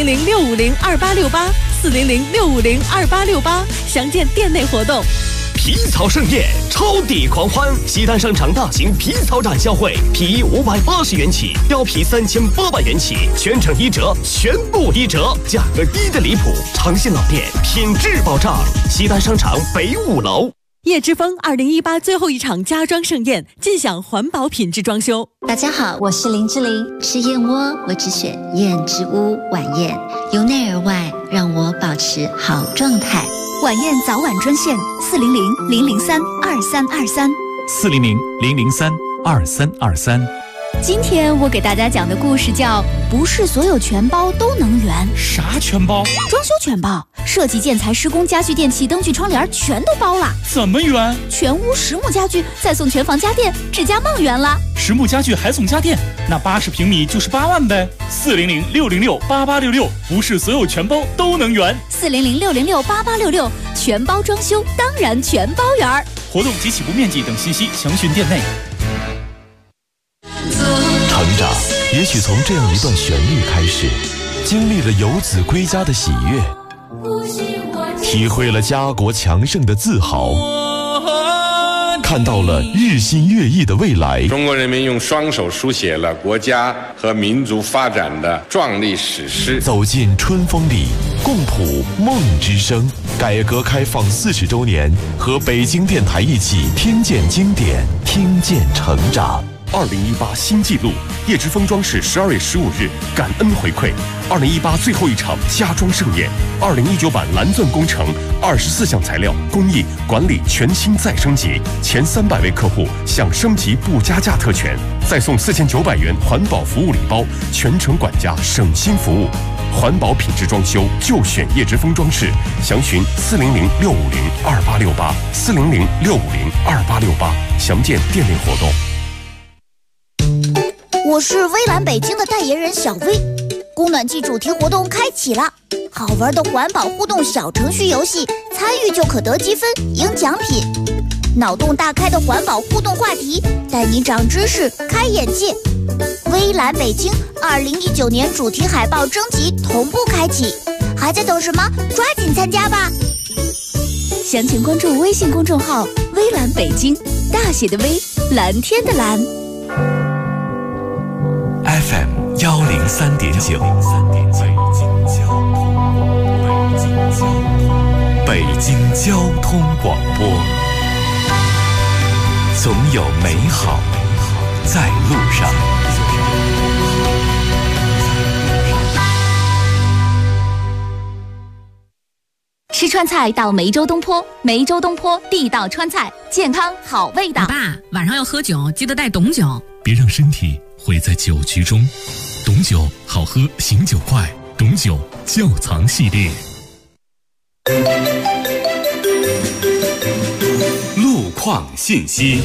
Q: 40065028868，40065028868，详见店内活动。
R: 皮草盛宴，超抵狂欢！西单商场大型皮草展销会，皮衣580元起，貂皮3800元起，全程1折，全部1折，价格低的离谱！尝鲜老店，品质保障。西单商场北5楼。
Q: 叶之峰2018最后一场家装盛宴，尽享环保品质装修。
U: 大家好，我是林志玲。吃燕窝，我只选燕之屋晚宴，由内而外让我保持好状态。
V: 晚宴早晚专线
E: 400-003-2323，400-003-2323。
V: 今天我给大家讲的故事叫不是所有全包都能圆。
M: 啥全包？
V: 装修全包，设计、建材、施工、家具、电器、灯具、窗帘全都包了。
M: 怎么圆？
V: 全屋实木家具再送全房家电，指甲梦圆了。
M: 实木家具还送家电，那80平米就是8万呗。400-606-8866，不是所有全包都能圆。
V: 400-606-8866，全包装修当然全包圆。
M: 活动及起步面积等信息详询店内。
W: 成长也许从这样一段旋律开始，经历了游子归家的喜悦，体会了家国强盛的自豪，看到了日新月异的未来。
X: 中国人民用双手书写了国家和民族发展的壮丽史诗。
W: 走进春风里，共谱梦之声。改革开放40周年，和北京电台一起听见经典，听见成长。
D: 2018新纪录，叶之峰装饰12月15日感恩回馈2018最后一场家装盛宴，2019版蓝钻工程24项材料工艺管理全新再升级，前300位客户享升级不加价特权，再送4900元环保服务礼包，全程管家省心服务。环保品质装修就选叶之峰装饰，详询400-650-2868，400-650-2868，详见店内活动。
V: 我是微蓝北京的代言人小薇，供暖季主题活动开启了，好玩的环保互动小程序游戏，参与就可得积分赢奖品，脑洞大开的环保互动话题，带你长知识开眼界。微蓝北京2019年主题海报征集同步开启，还在等什么？抓紧参加吧！详情关注微信公众号微蓝北京，大写的微，蓝天的蓝。
E: FM 103.9，北京交通广播，总有美好在路上。
V: 吃川菜到梅州东坡，梅州东坡地道川菜，健康好味道。
F: 爸，晚上要喝酒，记得带董酒，
G: 别让身体毁在酒局中。董酒好喝，醒酒快，董酒窖藏系列。
A: 路况信息。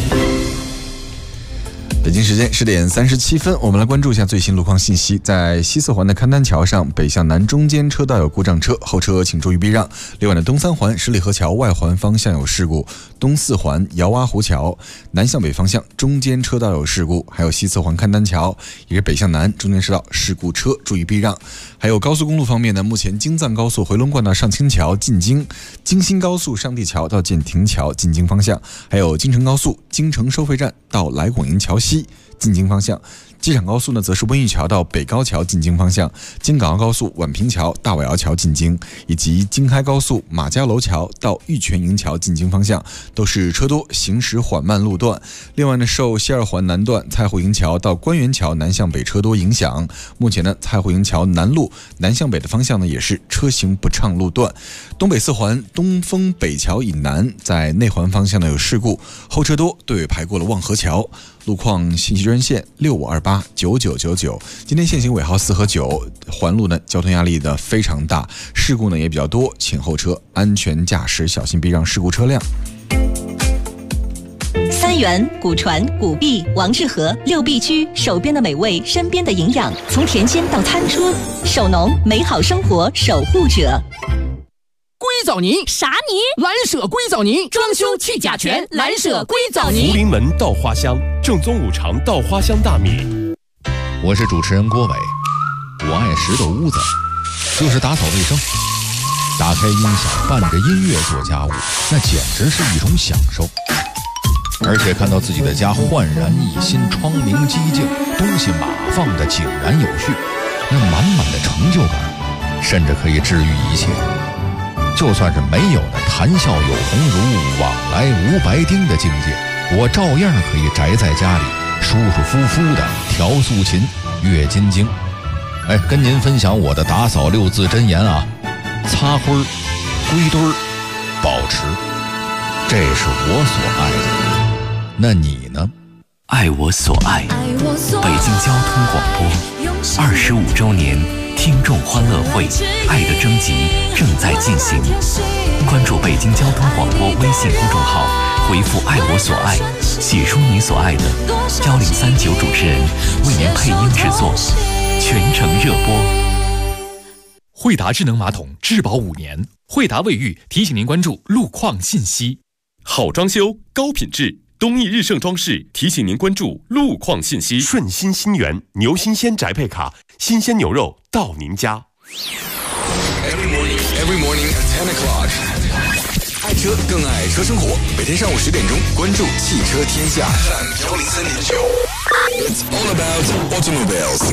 H: 北京时间10点37分，我们来关注一下最新路况信息。在西四环的勘丹桥上，北向南中间车道有故障车，后车请注意避让。另外呢，东三环十里河桥外环方向有事故，东四环姚洼湖桥南向北方向中间车道有事故，还有西四环勘丹桥也是北向南中间车道事故车，注意避让。还有高速公路方面呢，目前京藏高速回龙观到上清桥进京，京新高速上地桥到建亭桥进京方向，还有京承高速京承收费站到来广营桥西进京方向。机场高速呢，则是温榆桥到北高桥进京方向，京港澳高速宛平桥大尾窑桥进京，以及京开高速马家楼桥到玉泉营桥进京方向，都是车多行驶缓慢路段。另外呢，受西二环南段蔡户营桥到官园桥南向北车多影响，目前呢，蔡户营桥南路南向北的方向呢，也是车行不畅路段。东北四环东风北桥以南在内环方向呢有事故，后车多，队尾排过了望河桥。路况信息专线65289999。今天限行尾号4和9，环路呢交通压力的非常大，事故呢也比较多，请后车安全驾驶，小心避让事故车辆。
Y: 三元、古传、古币、王致和6必居，手边的美味，身边的营养，从田间到餐桌，手农美好生活守护者。
Z: 硅藻泥啥泥？蓝舍硅藻泥，装修去甲醛，蓝舍硅藻泥。
D: 福临门稻花香，正宗五常稻花香大米。
T: 我是主持人郭伟，我爱拾掇屋子，就是打扫卫生，打开音响，伴着音乐做家务，那简直是一种享受。而且看到自己的家焕然一新，窗明几净，东西码放的井然有序，那满满的成就感，甚至可以治愈一切。 就算是没有那谈笑有鸿儒，往来无白丁的境界，我照样可以宅在家里，舒舒服服的调素琴、阅金经。哎，跟您分享我的打扫6字真言啊：擦灰儿、归堆儿、保持，这是我所爱的。那你呢？
E: 爱我所爱，北京交通广播25周年听众欢乐会爱的征集正在进行，关注北京交通广播微信公众号，回复爱我所爱，写出你所爱的，1039主持人为您配音制作，全程热播。
G: 惠达智能马桶质保5年，惠达卫浴提醒您关注路况信息。好装修，高品质。东义日盛装饰提醒您关注路况信息。
D: 顺心新源牛新鲜宅配卡，新鲜牛肉到您家。
C: Every morning at 10 o'clock， 爱车更爱车生活。每天上午10点钟，关注汽车天下 FM 103.9。It's all about automobiles。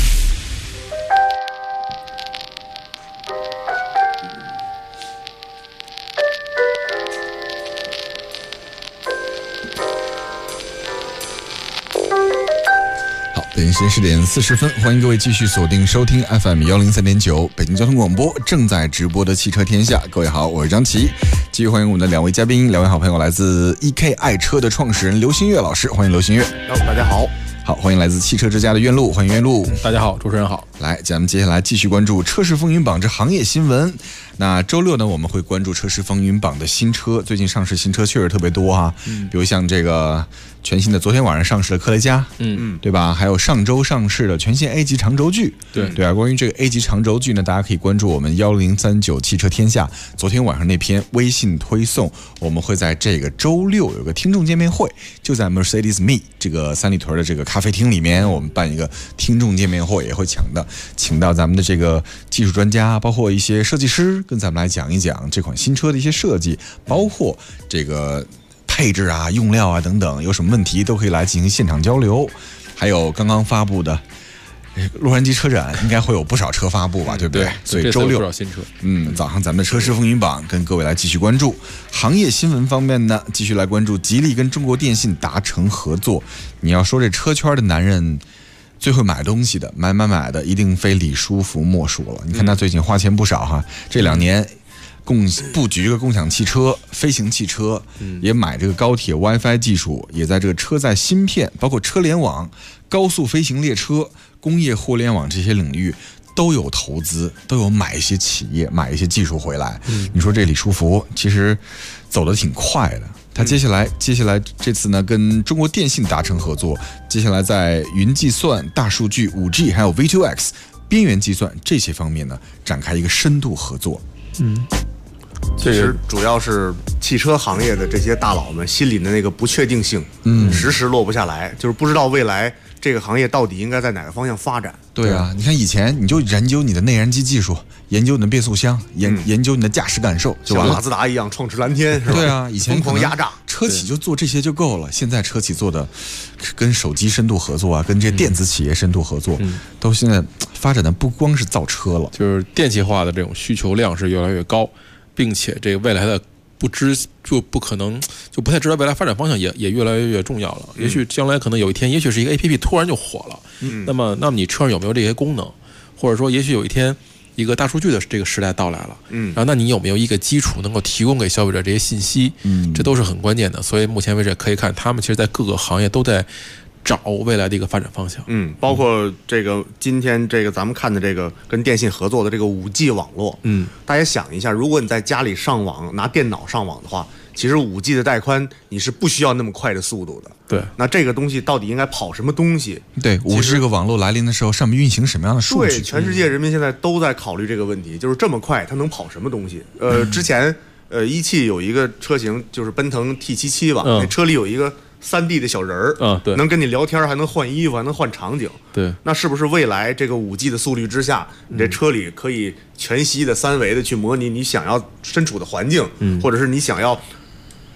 H: 北京时间10点40分，欢迎各位继续锁定收听 FM 103.9北京交通广播正在直播的汽车天下。各位好，我是张琪，继续欢迎我们的2位嘉宾，2位好朋友，来自 EK 爱车的创始人刘新月老师，欢迎刘新月。
P: 大家好。
H: 好，欢迎来自汽车之家的苑路，欢迎苑路。
O: 大家好，主持人好。
H: 来，咱们接下来继续关注车市风云榜之行业新闻。那周六呢，我们会关注车市风云榜的新车，最近上市新车确实特别多哈。比如像这个全新的，昨天晚上上市的科雷嘉，对吧？还有上周上市的全新 A 级长轴距，对啊。关于这个 A 级长轴距呢，大家可以关注我们1039汽车天下昨天晚上那篇微信推送，我们会在这个周六有个听众见面会，就在 Mercedes Me 这个三里屯的这个咖啡厅里面，我们办一个听众见面会，也会请到咱们的这个技术专家，包括一些设计师，跟咱们来讲一讲这款新车的一些设计，包括这个配置啊、用料啊等等，有什么问题都可以来进行现场交流。还有刚刚发布的洛杉矶车展，应该会有不少车发布吧，对不对？所以周六
O: 不少新车。
H: 早上咱们的车市风云榜跟各位来继续关注。行业新闻方面呢，继续来关注吉利跟中国电信达成合作。你要说这车圈的男人最会买东西的，买的一定非李书福莫属了。你看他最近花钱不少哈，这2年布局个共享汽车、飞行汽车，也买这个高铁 WiFi 技术，也在这个车载芯片，包括车联网、高速飞行列车、工业互联网这些领域都有投资，都有买一些企业、买一些技术回来。你说这李书福其实走得挺快的。他接下来这次呢，跟中国电信达成合作，接下来在云计算、大数据、5G 还有 V2X 边缘计算这些方面呢，展开一个深度合作。
P: 其实主要是汽车行业的这些大佬们心里的那个不确定性，时时落不下来，就是不知道未来这个行业到底应该在哪个方向发展。
H: 对啊，你看以前你就研究你的内燃机技术，研究你的变速箱，研究你的驾驶感受，就完了。
P: 像马自达一样创驰蓝天，是吧？
H: 对啊，以前
P: 疯狂压榨，
H: 车企就做这些就够了。现在车企做的跟手机深度合作啊，跟这些电子企业深度合作，都现在发展的不光是造车了，
O: 就是电气化的这种需求量是越来越高，并且这个未来的不太知道未来发展方向也越来越重要了。也许将来可能有一天，也许是一个 APP 突然就火了，那么你车上有没有这些功能，或者说也许有一天一个大数据的这个时代到来了，然后那你有没有一个基础能够提供给消费者这些信息，这都是很关键的。所以目前为止可以看，他们其实在各个行业都在找未来的一个发展方向。
P: 包括这个今天这个咱们看的这个跟电信合作的这个5G 网络，大家想一下，如果你在家里上网拿电脑上网的话，其实5G 的带宽你是不需要那么快的速度的。
O: 对，
P: 那这个东西到底应该跑什么东西？
H: 对，5G 这个网络来临的时候，上面运行什么样的数据？
P: 对，全世界人民现在都在考虑这个问题，就是这么快，它能跑什么东西？之前一汽有一个车型就是奔腾 T77 吧，那车里有一个3D 的小人儿，
O: 对，
P: 能跟你聊天，还能换衣服，还能换场景。
O: 对，
P: 那是不是未来这个5G 的速率之下，你这车里可以全息的3维的去模拟你想要身处的环境，或者是你想要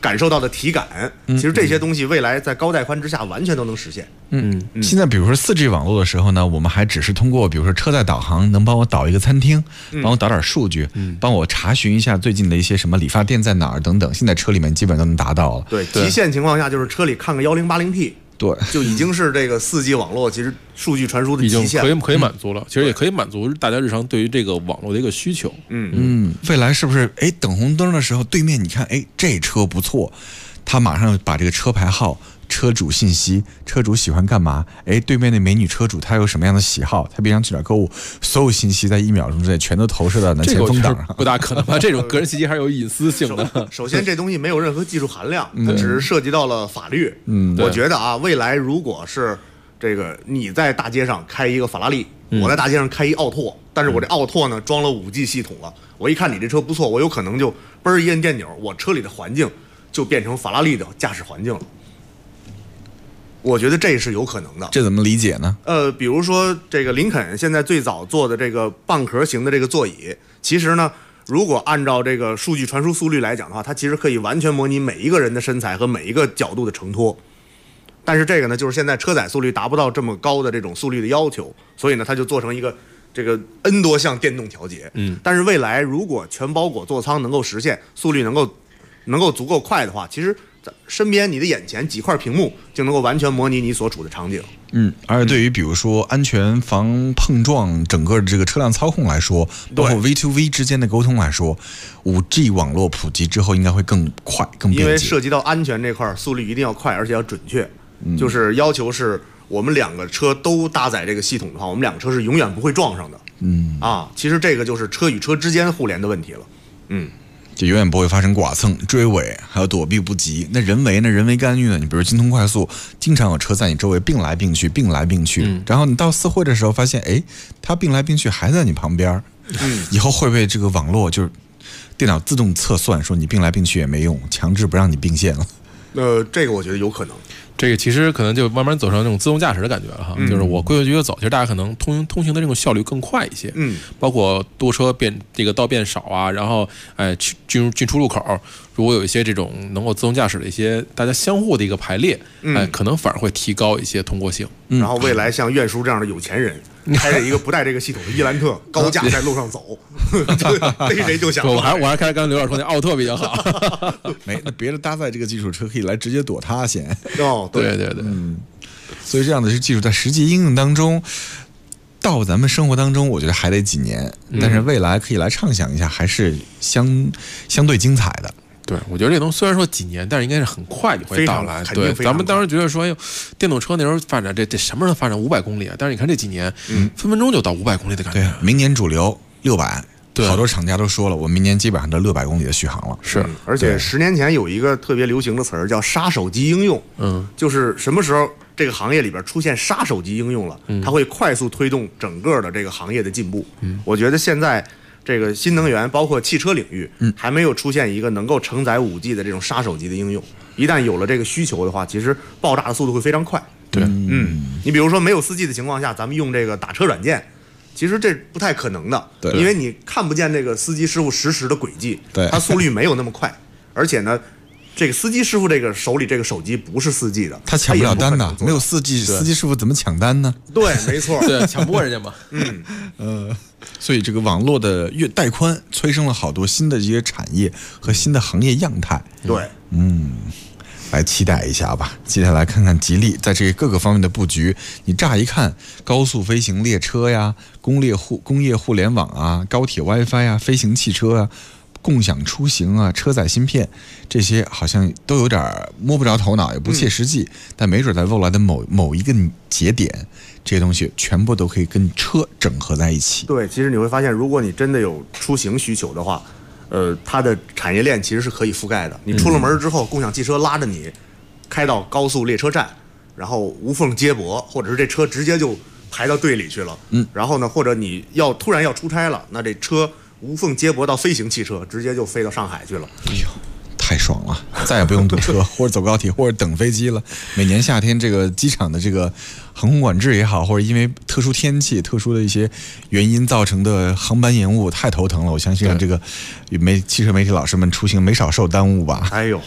P: 感受到的体感，其实这些东西未来在高带宽之下完全都能实现。
H: 现在比如说4G 网络的时候呢，我们还只是通过比如说车载导航能帮我导一个餐厅，帮我导点数据，帮我查询一下最近的一些什么理发店在哪儿等等，现在车里面基本都能达到了。
P: 对，极限情况下就是车里看个1080P。
H: 对，
P: 就已经是这个4G 网络其实数据传输的极限，
O: 已经可以满足了。其实也可以满足大家日常对于这个网络的一个需求。
H: 未来是不是等红灯的时候，对面你看这车不错，他马上把这个车牌号、车主信息、车主喜欢干嘛，对面那美女车主她有什么样的喜好，她平常去哪儿购物，所有信息在1秒钟之内全都投射到那前风挡上。
O: 不大可能吧？这种个人信息还是有隐私性的。
P: 首先，这东西没有任何技术含量，它只是涉及到了法律。我觉得啊，未来如果是这个你在大街上开一个法拉利，我在大街上开一奥拓，但是我这奥拓呢装了5G 系统了，我一看你这车不错，我有可能就嘣儿一摁电钮，我车里的环境就变成法拉利的驾驶环境了。我觉得这是有可能的。
H: 这怎么理解呢？
P: 比如说这个林肯现在最早做的这个蚌壳型的这个座椅，其实呢，如果按照这个数据传输速率来讲的话，它其实可以完全模拟每一个人的身材和每一个角度的承托。但是这个呢，就是现在车载速率达不到这么高的这种速率的要求，所以呢，它就做成一个这个 N 多项电动调节。但是未来如果全包裹座舱能够实现，速率能够足够快的话，其实身边你的眼前几块屏幕就能够完全模拟你所处的场景。
H: 而且对于比如说安全防碰撞整个这个车辆操控来说，包括 V2V 之间的沟通来说，5G 网络普及之后应该会更快更便捷。
P: 因为涉及到安全这块，速率一定要快，而且要准确。就是要求是我们2个车都搭载这个系统的话，我们2个车是永远不会撞上的。其实这个就是车与车之间互联的问题了。
H: 就永远不会发生剐蹭、追尾，还有躲避不及。那人为呢？人为干预呢？你比如京通快速，经常有车在你周围并来并去，然后你到四惠的时候发现，它并来并去还在你旁边。以后会不会这个网络就是电脑自动测算，说你并来并去也没用，强制不让你并线了？
P: 这个我觉得有可能。
O: 这个其实可能就慢慢走上那种自动驾驶的感觉了哈，就是我规矩越走，其实大家可能通行的这种效率更快一些，包括多车这个道变少啊，然后进出入口，如果有一些这种能够自动驾驶的一些大家相互的一个排列，可能反而会提高一些通过性。
P: 然后未来像苑叔这样的有钱人，开着一个不带这个系统的伊兰特高架在路上走，逮谁就想。
O: 我还开刚刘老师说那奥拓比较好，
H: 没别的搭载这个基础车可以来直接躲他先。
O: 对，
H: 所以这样的技术在实际应用当中，到咱们生活当中，我觉得还得几年，但是未来可以来畅想一下，还是相对精彩的。
O: 对，我觉得这东西虽然说几年，但是应该是很快就会到来。对，咱们当时觉得说，电动车那时候发展，这什么时候发展500公里啊？但是你看这几年，分分钟就到500公里的感觉。
H: 对，明年主流600。好多厂家都说了，我明年基本上都600公里的续航了。
O: 是，
P: 而且10年前有一个特别流行的词儿叫杀手级应用，就是什么时候这个行业里边出现杀手级应用了，它会快速推动整个的这个行业的进步。我觉得现在这个新能源包括汽车领域，还没有出现一个能够承载5G 的这种杀手级的应用。一旦有了这个需求的话，其实爆炸的速度会非常快。
O: 对，
P: 你比如说没有4G 的情况下，咱们用这个打车软件。其实这不太可能的，因为你看不见这个司机师傅实时的轨迹，他速率没有那么快，而且呢，这个司机师傅这个手里这个手机不是4G 的，
H: 他抢不了单的，没有4G，司机师傅怎么抢单呢？
P: 对，没错，
O: 对，抢不过人家嘛。
H: 所以这个网络的越带宽，催生了好多新的这些产业和新的行业样态。
P: 对，
H: 来期待一下吧。接下来看看吉利在这各个方面的布局。你乍一看，高速飞行列车呀，工业互联网啊，高铁 WiFi 啊，飞行汽车啊，共享出行啊，车载芯片，这些好像都有点摸不着头脑，也不切实际。但没准在未来的某一个节点，这些东西全部都可以跟车整合在一起。
P: 对，其实你会发现，如果你真的有出行需求的话，它的产业链其实是可以覆盖的。你出了门之后，共享汽车拉着你开到高速列车站，然后无缝接驳，或者是这车直接就排到队里去了。然后呢，或者你突然要出差了，那这车无缝接驳到飞行汽车，直接就飞到上海去了。
H: 哎呦，太爽了！再也不用堵车，或者走高铁，或者等飞机了。每年夏天，这个机场的这个航空管制也好，或者因为特殊天气、特殊的一些原因造成的航班延误，太头疼了。我相信这个汽车媒体老师们出行没少受耽误吧？
P: 哎呦，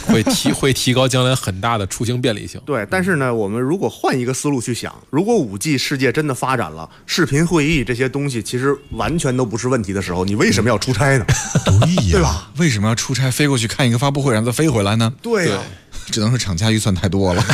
O: 会提高将来很大的出行便利性。
P: 对，但是呢，我们如果换一个思路去想，如果5G 世界真的发展了，视频会议这些东西其实完全都不是问题的时候，你为什么要出差呢？
H: 对呀，
P: 对吧？
H: 为什么要出差飞过去看一个发布会，然后再飞回来呢？
P: 对呀。
H: 只能说厂家预算太多了。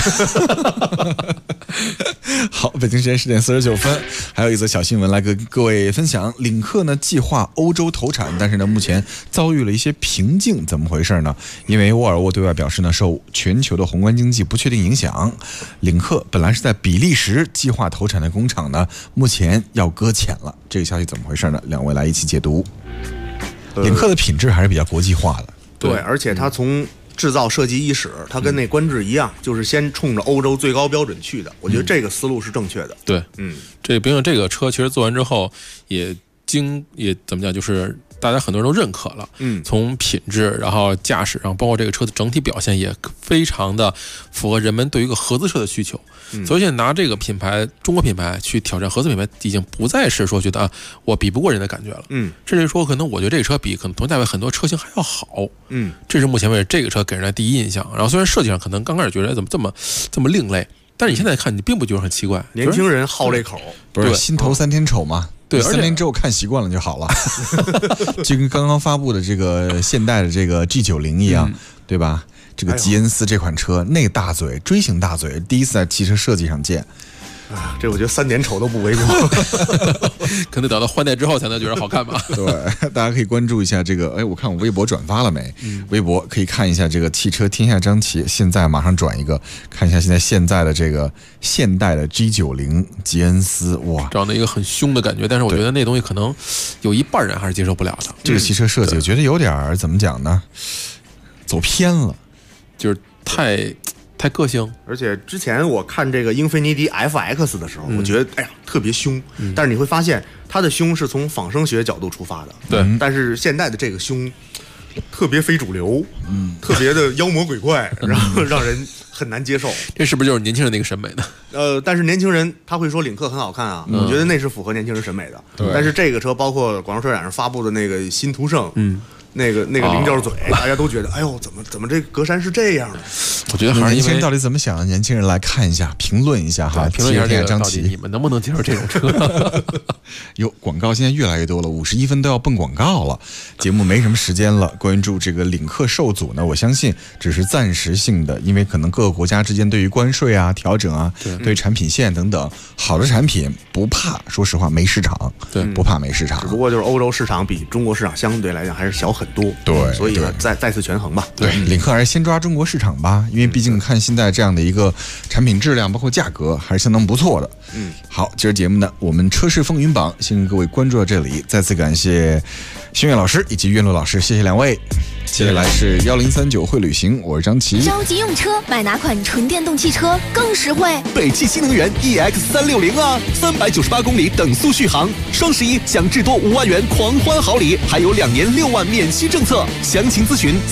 H: 好，北京时间10点49分，还有一则小新闻来跟各位分享。领克呢计划欧洲投产，但是呢目前遭遇了一些瓶颈，怎么回事呢？因为沃尔沃对外表示呢，受全球的宏观经济不确定影响，领克本来是在比利时计划投产的工厂呢，目前要搁浅了。这个消息怎么回事呢？两位来一起解读。领克的品质还是比较国际化的，
P: 对，而且它从制造设计伊始，它跟那观致一样，就是先冲着欧洲最高标准去的。我觉得这个思路是正确的。
O: 对，这毕竟这个车其实做完之后也怎么讲，就是大家很多人都认可了。从品质，然后驾驶上，包括这个车的整体表现也非常的符合人们对于一个合资车的需求。所以现在拿这个品牌，中国品牌去挑战合资品牌，已经不再是说觉得我比不过人的感觉了。甚至说可能我觉得这个车比可能同价位很多车型还要好。这是目前为止这个车给人的第一印象。然后虽然设计上可能刚开始觉得怎么这么另类，但是你现在看你并不觉得很奇怪。
P: 年轻人好这口，
H: 不是心头3天丑吗？
O: 对
H: ，3年之后看习惯了就好了。就跟刚刚发布的这个现代的这个 G90 一样，对吧？这个吉恩斯这款车，那个大嘴锥形大嘴，第一次在汽车设计上见。
P: 这我觉得3年丑都不为过。
O: 可能等到换代之后才能觉得好看吧。
H: 对，大家可以关注一下这个。我看我微博转发了没？微博可以看一下这个汽车天下张琪，现在马上转一个，看一下现在的这个现代的 G90 吉恩斯，哇，
O: 长得一个很凶的感觉，但是我觉得那东西可能有一半人还是接受不了的。
H: 这个汽车设计，我觉得有点怎么讲呢？走偏了，
O: 就是太个性。
P: 而且之前我看这个英菲尼迪 FX 的时候，我觉得特别凶，但是你会发现它的凶是从仿生学角度出发的。
O: 对，
P: 但是现在的这个凶特别非主流，特别的妖魔鬼怪，然后让人很难接受。
O: 这是不是就是年轻人那个审美呢？
P: 但是年轻人他会说领克很好看啊，我觉得那是符合年轻人审美的。但是这个车包括广州车展上发布的那个新途胜，那个菱角嘴，大家都觉得，哎呦，怎么这格栅是这样的？
O: 我觉得还是
H: 年轻人到底怎么想的？年轻人来看一下，评论一下哈，
O: 评论一下这个
H: 张琪，
O: 你们能不能接受这种车？
H: 有广告现在越来越多了，51分都要蹦广告了，节目没什么时间了。关注这个领克受阻呢，我相信只是暂时性的，因为可能各个国家之间对于关税啊、调整啊、对产品线等等，好的产品不怕，说实话没市场，不怕没市场。
P: 只不过就是欧洲市场比中国市场相对来讲还是小很多，
H: 对，
P: 所以呢再次权衡吧。
H: 对，领克还是先抓中国市场吧，因为毕竟看现在这样的一个产品质量，包括价格还是相当不错的。好，今儿节目呢，我们车市风云榜先跟各位关注到这里，再次感谢轩岳老师以及岳路老师，谢谢两位。接下来是1039会旅行，我是张琪。
V: 着急用车，买哪款纯电动汽车更实惠？
S: 北汽新能源 EX360啊，398公里等速续航，双11享至多5万元狂欢好礼，还有2年6万免息政策，详情咨询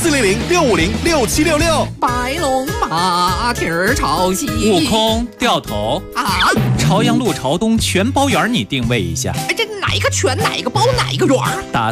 S: 400-650-6766。
Z: 白龙马蹄儿朝西，
B: 悟空掉头
Z: 啊！
B: 朝阳路朝东全包圆，你定位一下。
Z: 这哪个全哪个包哪个圆？
B: 打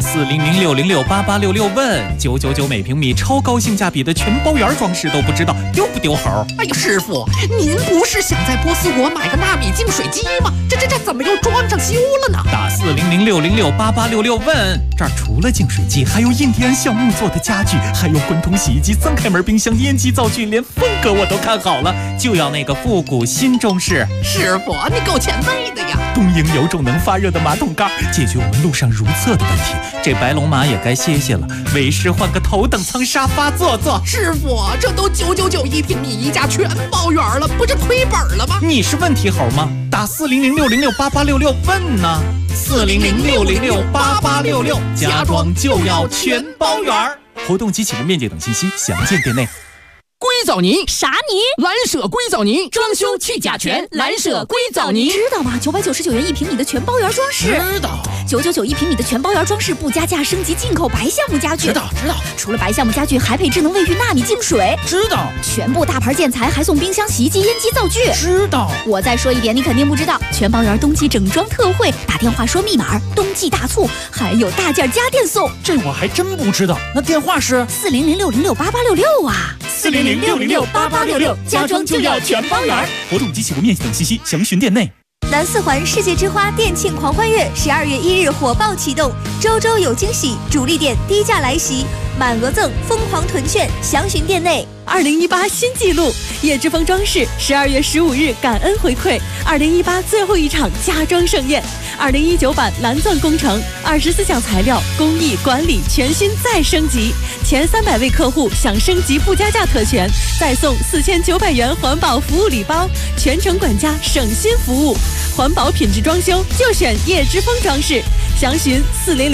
B: 400-606-8866问999每平米，超高性价比的全包圆装饰都不知道丢不丢猴？
Z: 哎呀，师傅，您不是想在波斯国买个纳米净水机吗？这怎么又装上修了呢？
B: 打400-606-8866问，这儿除了净水机，还有印第安橡木做的家具，还有滚筒洗衣机、3开门冰箱、烟机灶具，连风格我都看好了，就要那个复古新中式。
Z: 师傅，你够前卫的呀！
B: 东营有种能发热的马桶盖，解决我们路上如厕的问题。这白龙马也该歇歇了，为师换个头等舱沙发坐坐。
Z: 师傅，这都999一平米一家全包圆了，不是亏本了吗？
B: 你是问题猴吗？打400-606-8866问呢。400-606-8866，家装就要全包圆。活动及启动面积等信息详见店内。
Z: 硅藻泥
V: 啥泥？
Z: 蓝舍硅藻泥，装修去甲醛，蓝舍硅藻泥，
V: 知道吗？999元一平米的全包圆装饰，
Z: 知道。
V: 999一平米的全包圆装饰，不加价升级进口白橡木家具，
Z: 知道。
V: 除了白橡木家具，还配智能卫浴纳米净水，
Z: 知道。
V: 全部大牌建材，还送冰箱、洗衣机、烟机、灶具，
Z: 知道。
V: 我再说一遍，你肯定不知道，全包圆冬季整装特惠，打电话说密码，冬季大促，还有大件家电送。
Z: 这我还真不知道，那电话是
V: 400-606-8866啊。
Z: 400-606-8866，家装就要全包圆。
M: 活动及起步面积等信息详询店内。
Q: 南四环世界之花店庆狂欢月12月1日火爆启动，周周有惊喜，主力店低价来袭，满额赠，疯狂囤券，详询店内。2018新纪录，叶之峰装饰12月15日感恩回馈2018最后一场家装盛宴，2019版蓝钻工程24项材料工艺管理全新再升级，前300位客户享升级不加价特权，再送4900元环保服务礼包，全程管家省心服务，环保品质装修就选叶之峰装饰，详询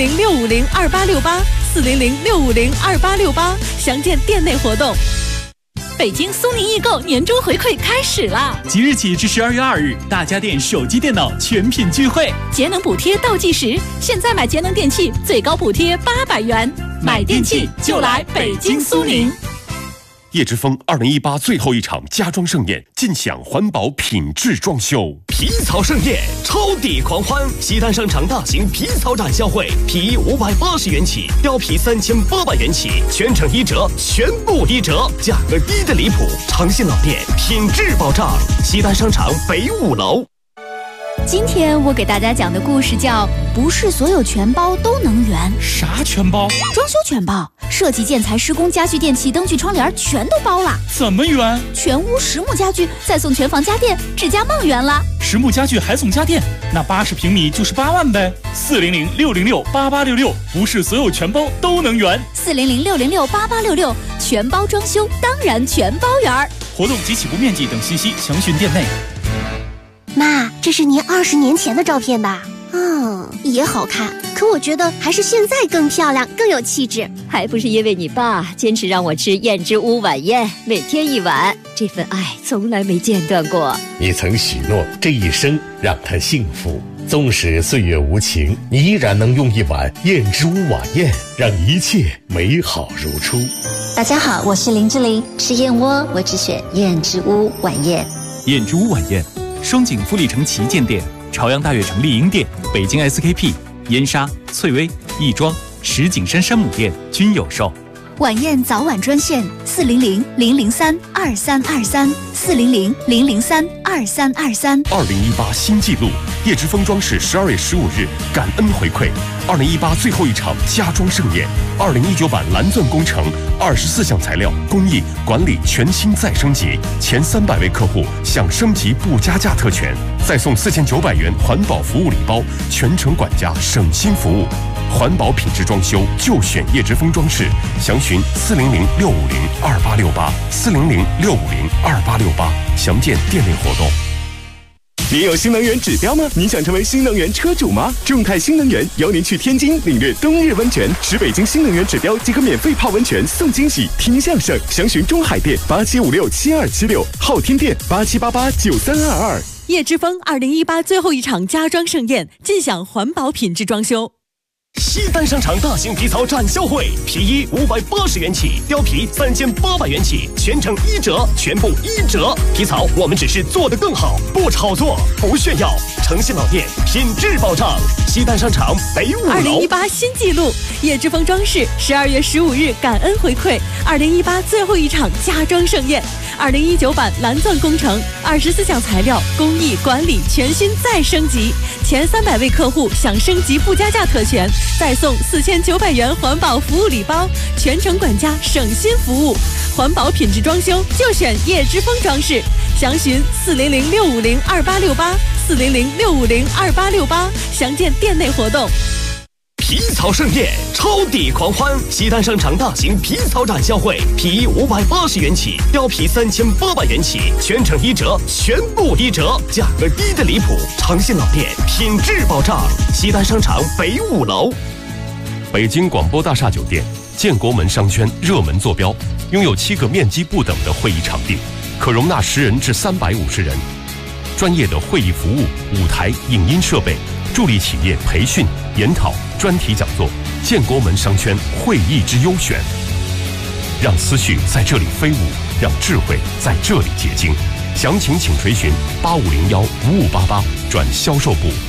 Q: 400-650-2868，400-650-2868，详见店内活动。北京苏宁易购年终回馈开始啦！
B: 即日起至12月2日，大家电手机电脑全品聚会，
Q: 节能补贴倒计时，现在买节能电器最高补贴800元，买电器就来北京苏宁。
D: 叶之峰2018最后一场家装盛宴，尽享环保品质装修。
I: 皮草盛宴，超抵狂欢！西单商场大型皮草展销会，皮衣580元起，貂皮3800元起，全程1折，全部1折，价格低的离谱。诚信老店，品质保障。西单商场北5楼。
V: 今天我给大家讲的故事叫《不是所有全包都能圆》。
M: 啥全包？
V: 装修全包，设计、建材、施工、家具、电器、灯具、窗帘全都包了。
M: 怎么圆？
V: 全屋实木家具，再送全房家电，指甲梦圆了。
M: 实木家具还送家电，那80平米就是8万呗。400-606-8866，不是所有全包都能圆。
V: 400-606-8866，全包装修当然全包圆。
M: 活动及起步面积等信息详询店内。
J: 妈，这是您20年前的照片吧？也好看，可我觉得还是现在更漂亮，更有气质。
K: 还不是因为你爸坚持让我吃燕之屋晚宴，每天1碗，这份爱从来没间断过。
L: 你曾许诺这一生让他幸福，纵使岁月无情，你依然能用1碗燕之屋晚宴，让一切美好如初。
U: 大家好，我是林志玲，吃燕窝我只选燕之屋晚宴。
B: 燕之屋晚宴，双井富力城旗舰店、朝阳大悦城丽婴店、北京 SKP、燕莎、翠微、亦庄、石景山山姆店均有售。
V: 晚宴早晚专线400-003-2323，400-003-2323。
D: 2018新纪录，叶之峰装饰12月15日感恩回馈2018最后一场家装盛宴，2019版蓝钻工程24项材料工艺管理全新再升级，前300位客户享升级不加价特权，再送4900元环保服务礼包，全程管家省心服务，环保品质装修就选叶之峰装饰，详询400-650-2868，400-650-2868，详见店内活动。
N: 您有新能源指标吗？您想成为新能源车主吗？众泰新能源邀您去天津领略冬日温泉，10北京新能源指标即可免费泡温泉送惊喜，听相声，详询中海店87567276，昊天店87889322。
Q: 叶之峰2018最后一场家装盛宴，尽享环保品质装修。
I: 西单商场大型皮草展销会，皮衣580元起，貂皮3800元起，全程1折，全部1折。皮草我们只是做得更好，不炒作，不炫耀。诚信老店，品质保障。西单商场北5楼。
Q: 2018新纪录，叶之峰装饰12月15日感恩回馈2018最后一场家装盛宴，2019版蓝钻工程24项材料工艺管理全新再升级，前300位客户享升级不加价特权，再送4900元环保服务礼包，全程管家省心服务，环保品质装修就选叶之峰装饰，详询400-650-2868，400-650-2868，详见店内活动。
I: 皮草盛宴，超抵狂欢！西单商场大型皮草展销会，皮衣580元起，貂皮3800元起，全程1折，全部1折，价格低的离谱。诚信老店，品质保障。西单商场北5楼。
D: 北京广播大厦酒店建国门商圈热门坐标，拥有7个面积不等的会议场地，可容纳10人至350人。专业的会议服务、舞台、影音设备，助力企业培训、研讨、专题讲座。建国门商圈会议之优选，让思绪在这里飞舞，让智慧在这里结晶。详情请垂询8501-5588转销售部。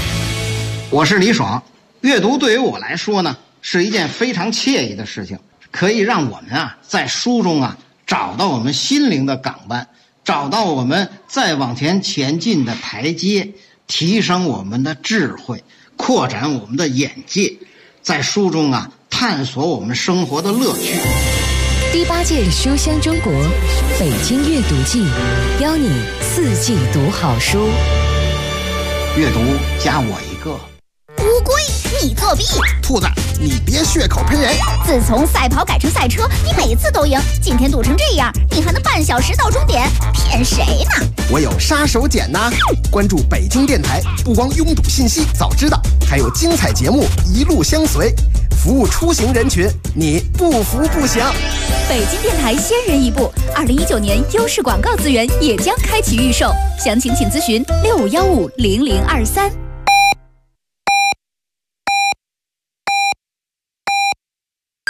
R: 我是李爽，阅读对于我来说呢，是一件非常惬意的事情。
A: 可以让我们在书中找到我们心灵的港湾，找到我们再往前进的台阶，提升我们的智慧，扩展我们的眼界，在书中探索我们生活的乐趣。
F: 第8届书香中国北京阅读季，邀你4季读好书。
A: 阅读加我一个。
V: 乌龟，你作弊！
R: 兔子，你别血口喷人！
V: 自从赛跑改成赛车，你每次都赢，今天堵成这样，你还能半小时到终点？骗谁呢？
R: 我有杀手锏呐！关注北京电台，不光拥堵信息早知道，还有精彩节目一路相随，服务出行人群，你不服不行。
Q: 北京电台先人一步，2019年优势广告资源也将开启预售，详情请咨询65150023。